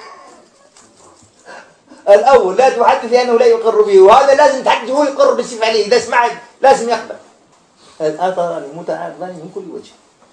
الأول لا تحدث لأنه لا يقر به، وهذا لازم تحدث هو يقر بالصفة عليه، إذا سمعت لازم يقبل. الآثار متعارضان من كل وجه.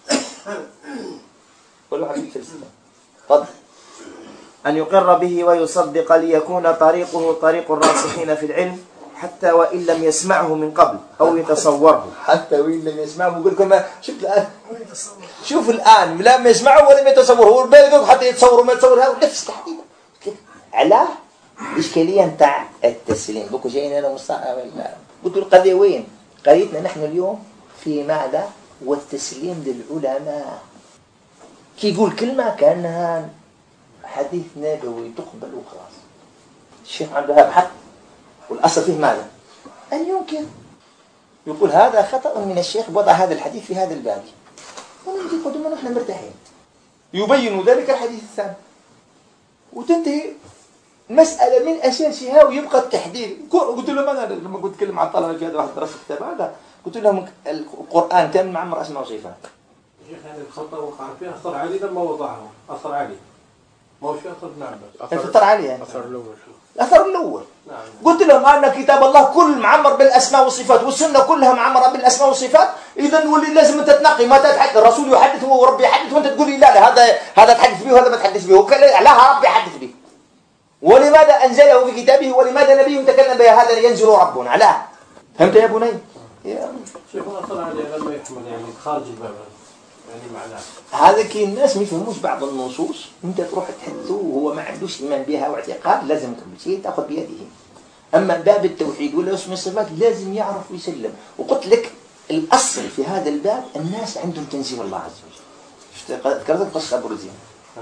كل حديث فلسفة. تفضل. أن يقر به ويصدق ليكون طريقه طريق الراسخين في العلم حتى وإن لم يسمعه من قبل أو يتصوره. حتى وإن لم يسمعه يقول لكم شوف الآن، شوف الآن لم يسمعه ولم يتصوره، هو الباقي يقول حتى يتصور وما يتصور، هذا نفس تحديدا. على إشكالية نتاع التسليم. بكو جايين أنا قلت القضية وين؟ قضيتنا نحن اليوم في ماذا؟ والتسليم للعلماء. كي يقول كلمة كأنها حديث نبوي تقبل وخلاص. الشيخ عبد الوهاب حق، والأصل فيه ماذا؟ أن ينكر، يقول هذا خطأ من الشيخ وضع هذا الحديث في هذا الباب، ونجي قدوما نحن مرتاحين. يبين ذلك الحديث الثاني وتنتهي مسألة من أساسها ويبقى التحديد. قلت لهم أنا لما كنت أتكلم عن طلبة في هذا واحد درس الكتاب هذا، قلت لهم القرآن كان معمر أسماء وصفات. شيخ هذا الخطأ وقع فيه أثر علي لما وضعه، أثر علي ما هو في أثر ابن عباس. أثر علي يعني. الأثر الأول. نعم. قلت لهم أن كتاب الله كل معمر بالأسماء والصفات، والسنة كلها معمرة بالأسماء والصفات، إذا واللي لازم أنت تنقي ما تتحدث. الرسول يحدث وربي يحدث وأنت تقول لي لا هذا تحدث به وهذا ما تحدث به، لا ربي يحدث به. ولماذا أنزله في كتابه ولماذا نبيه تكلم به؟ هذا ينزل ربنا. لا فهمت يا بني؟ شيخ أثر علي لما يحمل يعني خارج الباب يعني معناه هذا كي الناس ما يفهموش بعض النصوص، انت تروح تحدثه وهو ما عندوش ايمان بها واعتقاد، لازم شيء تاخذ بيده. اما باب التوحيد ولا اسم الصفات لازم يعرف ويسلم. وقلت لك الاصل في هذا الباب الناس عندهم تنزيه الله عز وجل. ذكرت قصه ابو رزين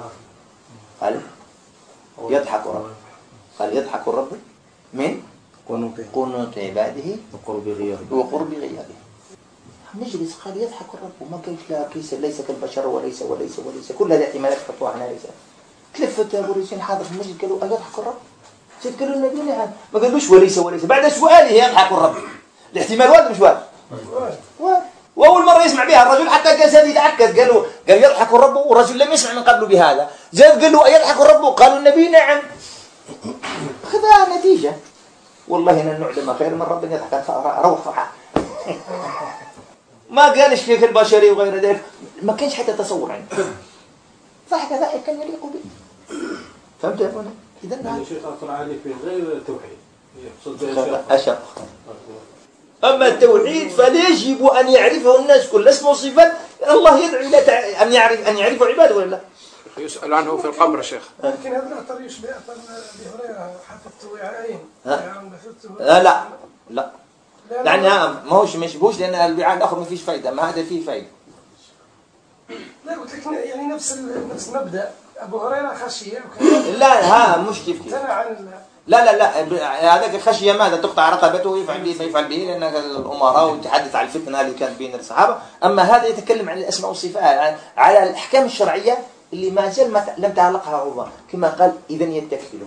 قال يضحك رب، قال يضحك الرب من قنوط عباده وقرب غيابه. نجلس قال يضحك الرب وما كيف لا كيس ليس كالبشر وليس وليس وليس، كل هذه احتمالات تحطوها على ليس. تلفت ابو رزين حاضر في المسجد قالوا يضحك الرب، زيد قالوا النبي نعم، ما قالوش وليس وليس. بعد سؤاله يضحك الرب، الاحتمال وارد مش وارد؟ واول مره يسمع بها الرجل حتى كان يتاكد، قال يضحك الرب، والرجل لم يسمع من قبل بهذا. زيد قال له يضحك الرب، قالوا النبي نعم. خذها نتيجه. والله ان نعلم خير من رب يضحك روح فرحه. ما قالش فيك البشري وغير ذلك، ما كانش حتى تصور عنده، ضحك ضحك كان يليق به. فهمت يا ابونا؟ اذا يعني شيخ اثر عليك في غير التوحيد يقصد اشرف. اما التوحيد فيجب ان يعرفه الناس كل اسم وصفات. الله يدعو الى ان يعرفوا عباده ولا لا؟ يسأل عنه في القبر شيخ. لكن هذا الأثر يشبه أثر أبي هريرة حفظت وعاءين. لا يعني ما هوش ما يشبهوش، لأن الوعاء الآخر ما فيش فايدة، ما هذا فيه فايدة. لا قلت لك يعني نفس المبدأ. أبو هريرة خشية لا مش كيف لا هذاك الخشية ماذا تقطع رقبته ويفعل به ما يفعل به، لأن الأمراء ويتحدث عن الفتنة اللي كانت بين الصحابة. أما هذا يتكلم عن الأسماء والصفات، على الأحكام الشرعية اللي ما زال لم تعلقها عمر، كما قال إذن يتكفلوا.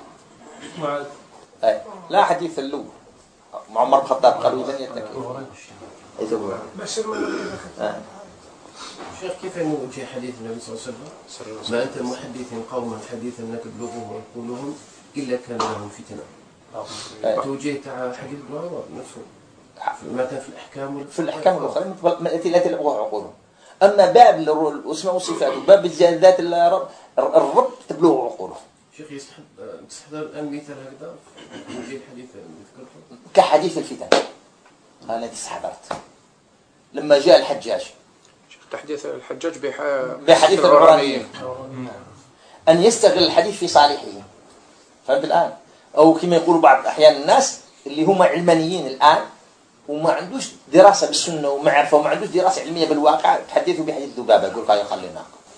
لا حديث اللو مع عمر بن الخطاب قالوا إذن يتكفلوا. شيخ كيف نوجه حديث النبي صلى الله عليه وسلم ما أنت محدث قوما حديثا لا تبلغهم ويقولهم إلا كان لهم فتنة. توجيه تاع حديث النبوة نفسه مثلا في الأحكام في الأحكام الأخرى التي لا تلغوها عقولهم. أما باب الأسماء والصفات وباب ذات الرب تبلغ عقولهم. شيخ تستحضر الآن مثال هكذا توجيه الحديث ذكرته كحديث الفتن أنا استحضرت لما جاء الحجاج تحديث الحجاج بحديث العرانيين أن يستغل الحديث في صالحه. فهمت الآن؟ أو كما يقول بعض أحيان الناس اللي هم علمانيين الآن وما عندوش دراسة بالسنة ومعرفة وما عندوش دراسة علمية بالواقع تحدثوا بحديث ذبابة يقول قاية خلينا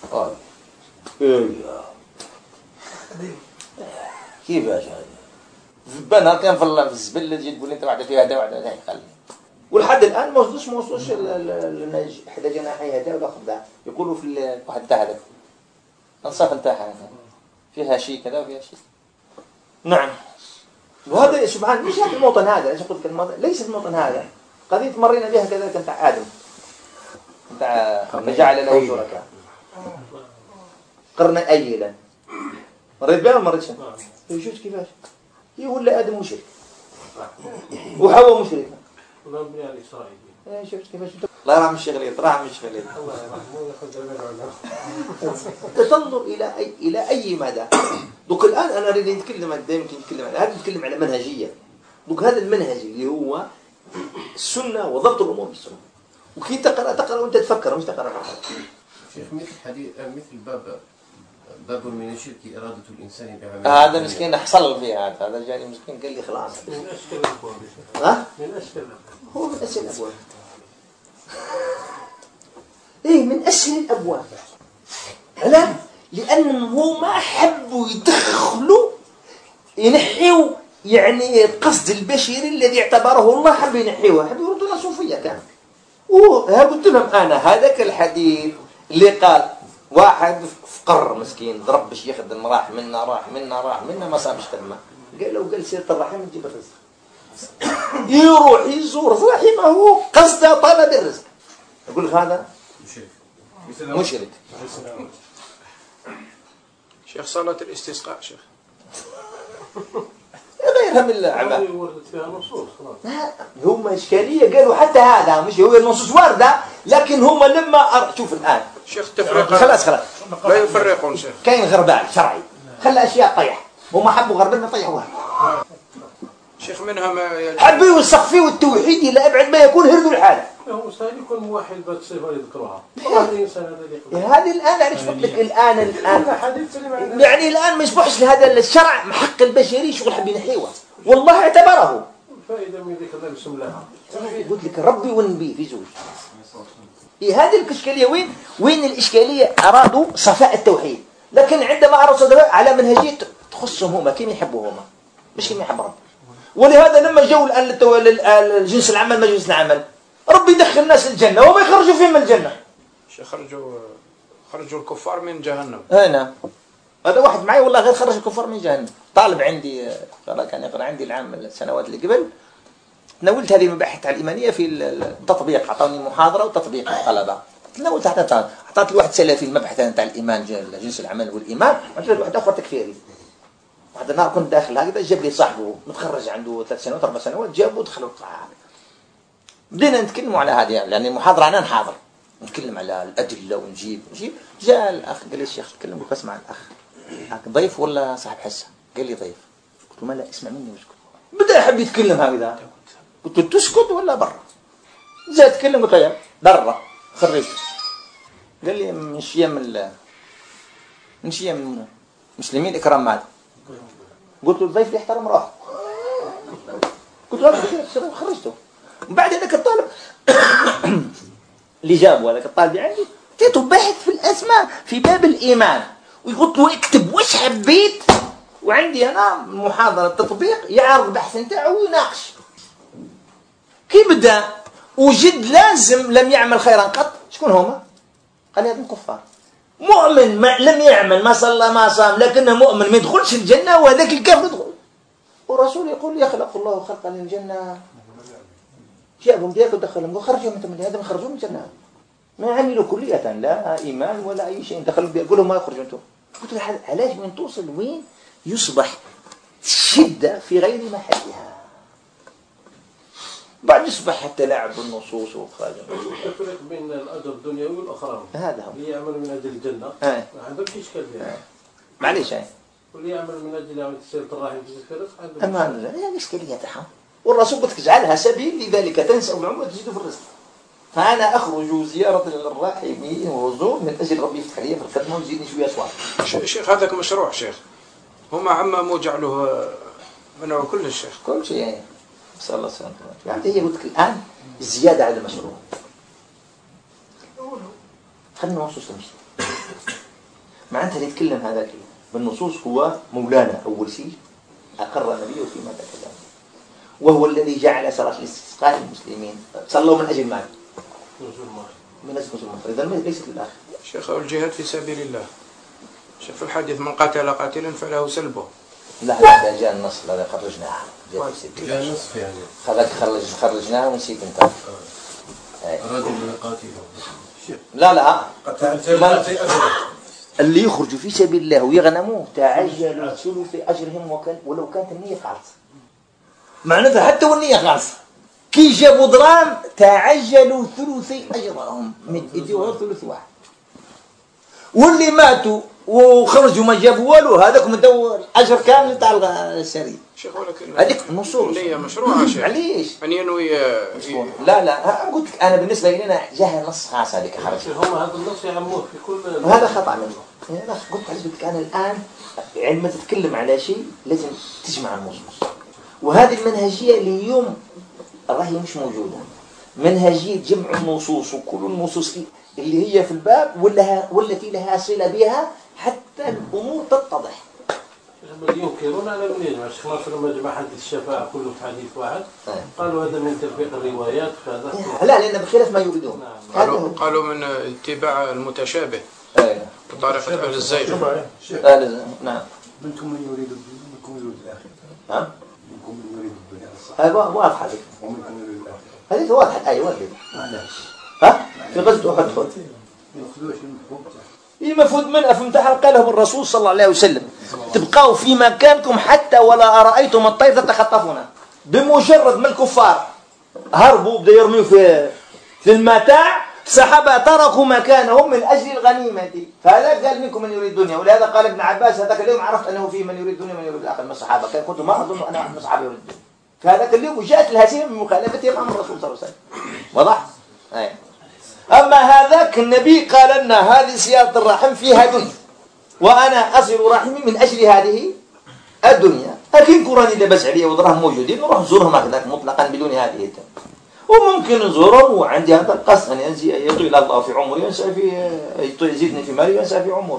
كيف يا شاهد بنا كان في الزبلة تجي تقول انت واحدة فيها هذا واحدة هذا خلي ولحد الآن ما وصلوش حدا جناحي هذا ولا خذ يقولوا في واحد انتهى هذا الصف انتهى فيها شيء كذا وفيها شيء. نعم وهذا سبحان مش هذا الموطن هذا ايش قلت ليس الموطن هذا قضية مرينا بها كذلك نتاع آدم نتاع فجعل له شركاء قرن أيلا مريت بها ولا مريتش شوف كيفاش هي ولا آدم مشرك وحواء مشركة الله يبني على إسرائيل شفت كيفاش الله يرحم الشيخ غليظ رحم الشيخ غليظ الله يرحمه تنظر إلى أي مدى دوك الآن أنا أريد نتكلم دائما نتكلم على هذا نتكلم على منهجية دوك هذا المنهج اللي هو السنة وضبط الأمور بالسنة وكي تقرأ وأنت تفكر مش تقرأ شيخ مثل حديث مثل باب من الشرك إرادة الإنسان بعمل هذا مسكين حصل فيه هذا جاني مسكين قال لي خلاص من أشكال الأبواب من أشكال الأبواب هو من أسهل الأبواب إيه من أسهل الأبواب لا لأنه ما حبوا يدخلوا ينحيوا يعني القصد البشري الذي اعتبره الله حب ينحيوه حب يردون صوفية كان قلت لهم أنا هذاك الحديث اللي قال واحد فقر مسكين ضرب باش يخدم راح منا ما صابش خدمة قال له قال سيرة الرحم تجيب الرزق يروح يزور رحمه قصده طلب الرزق يقول لك هذا مشرك شيخ صلاة الاستسقاء شيخ غيرها من الأعمال وردت فيها نصوص هم إشكالية قالوا حتى هذا مش هو النصوص واردة لكن هم لما شوف الآن شيخ تفريق خلاص لا يفرقون شيخ كاين غربال شرعي خلى أشياء طيح هم حبوا غربالنا طيحوها شيخ منها ما حبوا يوسخ فيه التوحيد إلى أبعد ما يكون هردوا الحالة هو مستحيل يكون موحد بتصفة يذكرها هذه الآن عرفت لك الآن يعني الآن ما يصبحش لهذا الشرع محق البشري شغل حب ينحيوه والله اعتبره فائدة من ذيك الله بسم الله قلت لك ربي والنبي في زوج هذه الإشكالية وين الإشكالية أرادوا صفاء التوحيد لكن عندما أرادوا على منهجية تخصهم هما كيف يحبوا هما مش كيف يحب رب ولهذا لما جو الآن الجنس العمل مجلس العمل ربي يدخل الناس الجنة وما يخرجوا فيهم من الجنة خرجوا الكفار من جهنم هنا هذا واحد معي والله غير خرج الكفار من جهنم طالب عندي كان يقرأ عندي العام السنوات اللي قبل تناولت هذه المباحث على الإيمانية في التطبيق أعطوني محاضرة وتطبيق الطلبة تناولت أعطيت واحد سلفي المبحث تاع الإيمان جنس العمل والإيمان وعطيت واحد آخر تكفيري واحد النهار كنت داخل هكذا جاب لي صاحبه متخرج عنده 3 سنوات 4 سنوات جابه ودخلوا بدينا نتكلم على هذه يعني المحاضرة أنا نحاضر نتكلم على الأدلة ونجيب جاء الأخ قال لي الشيخ تكلم قلت اسمع الأخ ضيف ولا صاحب حسة قال لي ضيف قلت له ما لا اسمع مني واسكت بدأ يحب يتكلم هكذا قلت له تسكت ولا برا جاء يتكلم قلت له برا خرجت قال لي من شيم مسلمين إكرام مال قلت له الضيف يحترم روحه قلت له خرجته بعد ذلك الطالب اللي جابه هذاك الطالب عندي جيته باحث في الأسماء في باب الإيمان ويقول له اكتب واش حبيت وعندي أنا محاضرة تطبيق يعرض بحث نتاعو ويناقش كي بدأ وجد لازم لم يعمل خيرا قط شكون هما؟ قال لي هذا الكفار مؤمن ما لم يعمل ما صلى ما صام لكنه مؤمن ما يدخلش الجنة وهذاك الكافر يدخل. والرسول يقول يخلق الله خلقا للجنة جابهم ديك ودخلهم وخرجوا من هذا خرجوا من الجنة ما عملوا كلية لا إيمان ولا أي شيء، دخلوا بيقولوا ما يخرجوا أنتم. قلت له علاش وين توصل وين يصبح شدة في غير محلها، بعد يصبح حتى لعب بالنصوص وخارج. الفرق بين الأجر الدنيوي والأخروي هذا هو. اللي يعمل من أجل الجنة ما عندهمش إشكال فيها. معليش يعني. واللي يعمل من أجل عمل صلة الرحم في الرزق أما هذه إشكالية تاعهم، والرسول قلت اجعلها سبيل لذلك تنسوا العمر وتجدوا في الرزق. فأنا أخرج زيارة للراحمين وزور من أجل ربي يفتح لي في الخدمة ويزيدني شوية أسواق. شيخ هذاك مشروع شيخ، هم عمموا جعلوه منعوا كل الشيخ كل شيء يعني. صلى الله عليه وسلم. يعني هي قلت الآن زيادة على المشروع. خلنا نصوص تمشي. معناتها اللي يتكلم هذاك بالنصوص هو مولانا أول شيء أقر النبي فيما تكلم، وهو الذي جعل صلاة الاستسقاء للمسلمين صلوا من أجل مال من أجل مسلم، إذا ليست للآخر. شيخ الجهاد في سبيل الله، شوف الحديث من قاتل قاتلا فله سلبه. لا لا جاء النص هذا خرجناه جاء النص يعني خذك خرجناه ونسيت أنت. رجل يقاتل لا اللي يخرجوا في سبيل الله ويغنموا تعجلوا ثلث أجرهم ولو كانت النية خالصة. معناتها حتى والنية خالصة كي جابوا درام تعجلوا ثلثي أجرهم من يديوا ثلث واحد، واللي ماتوا وخرجوا ما جابوا والو هذاك مدور أجر كامل تاع السرير. شيخ ولكن هذيك نصوص النية مشروعة شيخ. معليش أن ينوي لا قلت لك أنا بالنسبة لنا جاه نص خاص هذيك حرج. هم هذا النص يعموه في كل وهذا خطأ منه. أنا قلت لك أنا الآن عندما تتكلم على شيء لازم تجمع النصوص، وهذه المنهجية اليوم راهي مش موجودة. منهجية جمع النصوص وكل النصوص اللي هي في الباب والتي لها صلة بها حتى الأمور تتضح. ينكرون على من يجمع. الشيخ ناصر لما جمع حديث الشفاعة كله في حديث واحد قالوا هذا من تفريق الروايات فهذا لا لأن بخلاف ما يريدون. قالوا من اتباع المتشابه بطريقة أهل الزيغ. نعم. منكم من يريد الدنيا ومنكم من يريد الآخرة. نعم. منكم من يريد الدنيا. هذا واضح هذه. ومنكم من يريد الآخرة. هذه واضحة أيوة هذه. ها؟ في غزوة أحد. المفروض من أفهمتها قاله الرسول صلى الله عليه وسلم تبقوا في مكانكم حتى ولا أرأيتم الطير تتخطفنا. بمجرد ما الكفار هربوا بدأ يرموا في المتاع الصحابة تركوا مكانهم من أجل الغنيمة. فهذا قال منكم من يريد الدنيا، ولهذا قال ابن عباس هذاك اليوم عرفت أنه فيه من يريد الدنيا من يريد الآخرة من الصحابة. كنت ما أظن أنا واحد من الصحابة يريد الدنيا. فهذاك اليوم جاءت الهزيمة من مخالفتهم أمر الرسول صلى الله عليه وسلم. واضح؟ أما هذاك النبي قال لنا هذه صيانة الرحم فيها دنيا، وأنا أصل رحمي من أجل هذه الدنيا. لكن قراني لبس عليه وضرهم موجودين نروح نزورهم هكذا مطلقا بدون هذه الدنيا. وممكن نزورهم وعندي هذا القصد أن يطيل الله في عمري وينسى في يزيدني في مالي وينسى في عمري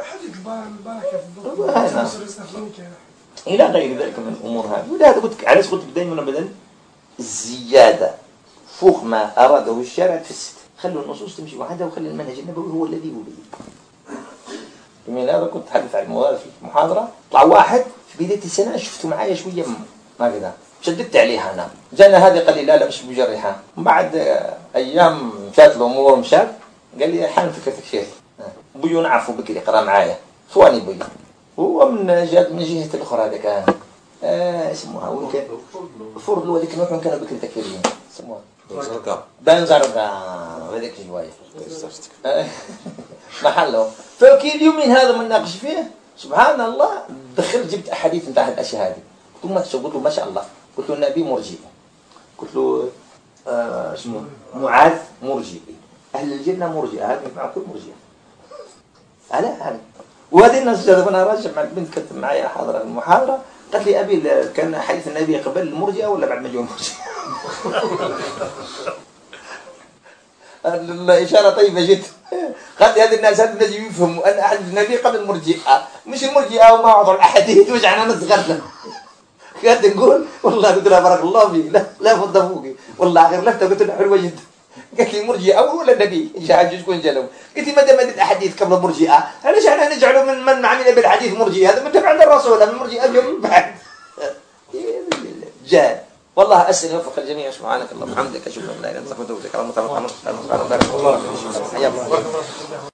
إلى غير ذلك من الأمور هذه. ولهذا قلت على قلت دائما أبدا الزيادة فوق ما أراده الشارع تفسد. خلوا النصوص تمشي وحدها وخلي المنهج النبوي هو الذي يبين. من هذا كنت أتحدث عن الموضوع في محاضرة طلع واحد في بداية السنة شفته معايا شوية ما كذا شددت عليها أنا جانا هذه قال لي لا مش مجرحة. بعد أيام مشات الأمور مشات قال لي حان فكرتك شيخ بيو نعرفه بكري يقرأ معايا ثواني بيو هو من جهة الأخرى هذا كان اسمها ويمكن فرض له هذيك نوع كانوا بكري تكفيرين اسمها بنزرقاء هذيك شوية محله. فكي اليومين هذا من ناقش فيه سبحان الله دخلت جبت أحاديث انتهى الأشياء هذه قلت له ما شاء الله قلت له النبي مرجئ قلت له اسمه معاذ مرجئ أهل الجنة مرجئ هذا مع كل مرجئ هذا وهذه الناس أنا راجع مع البنت كنت معي حاضرة المحاضرة قالت لي أبي كان حديث النبي قبل المرجئة ولا بعد ما جاء المرجئة الإشارة طيبة جدا. قالت هذه الناس هذا الذي يفهموا أن أحد النبي قبل المرجئة مش المرجئة وما عضر الأحاديث وجعنا نصغرنا. قالت نقول والله قلت لها بارك الله فيك لا فض فوقي والله غير لفتة قلت لها حلوة جدا. قالت لي مرجئة أول ولا النبي جاء شكون جلو. قلت لي ما دام الأحاديث قبل المرجئة علاش احنا نجعله من عمل بالحديث مرجئة هذا من تبع عند الرسول من المرجئة جاء من بعد. جاء والله أسأل يوفق الجميع. سبحانك اللهم وبحمدك أشهد أن لا إله إلا أنت أستغفرك وأتوب إليك. اللهم صل على محمد وعلى آله وصحبه وسلم. حياكم الله.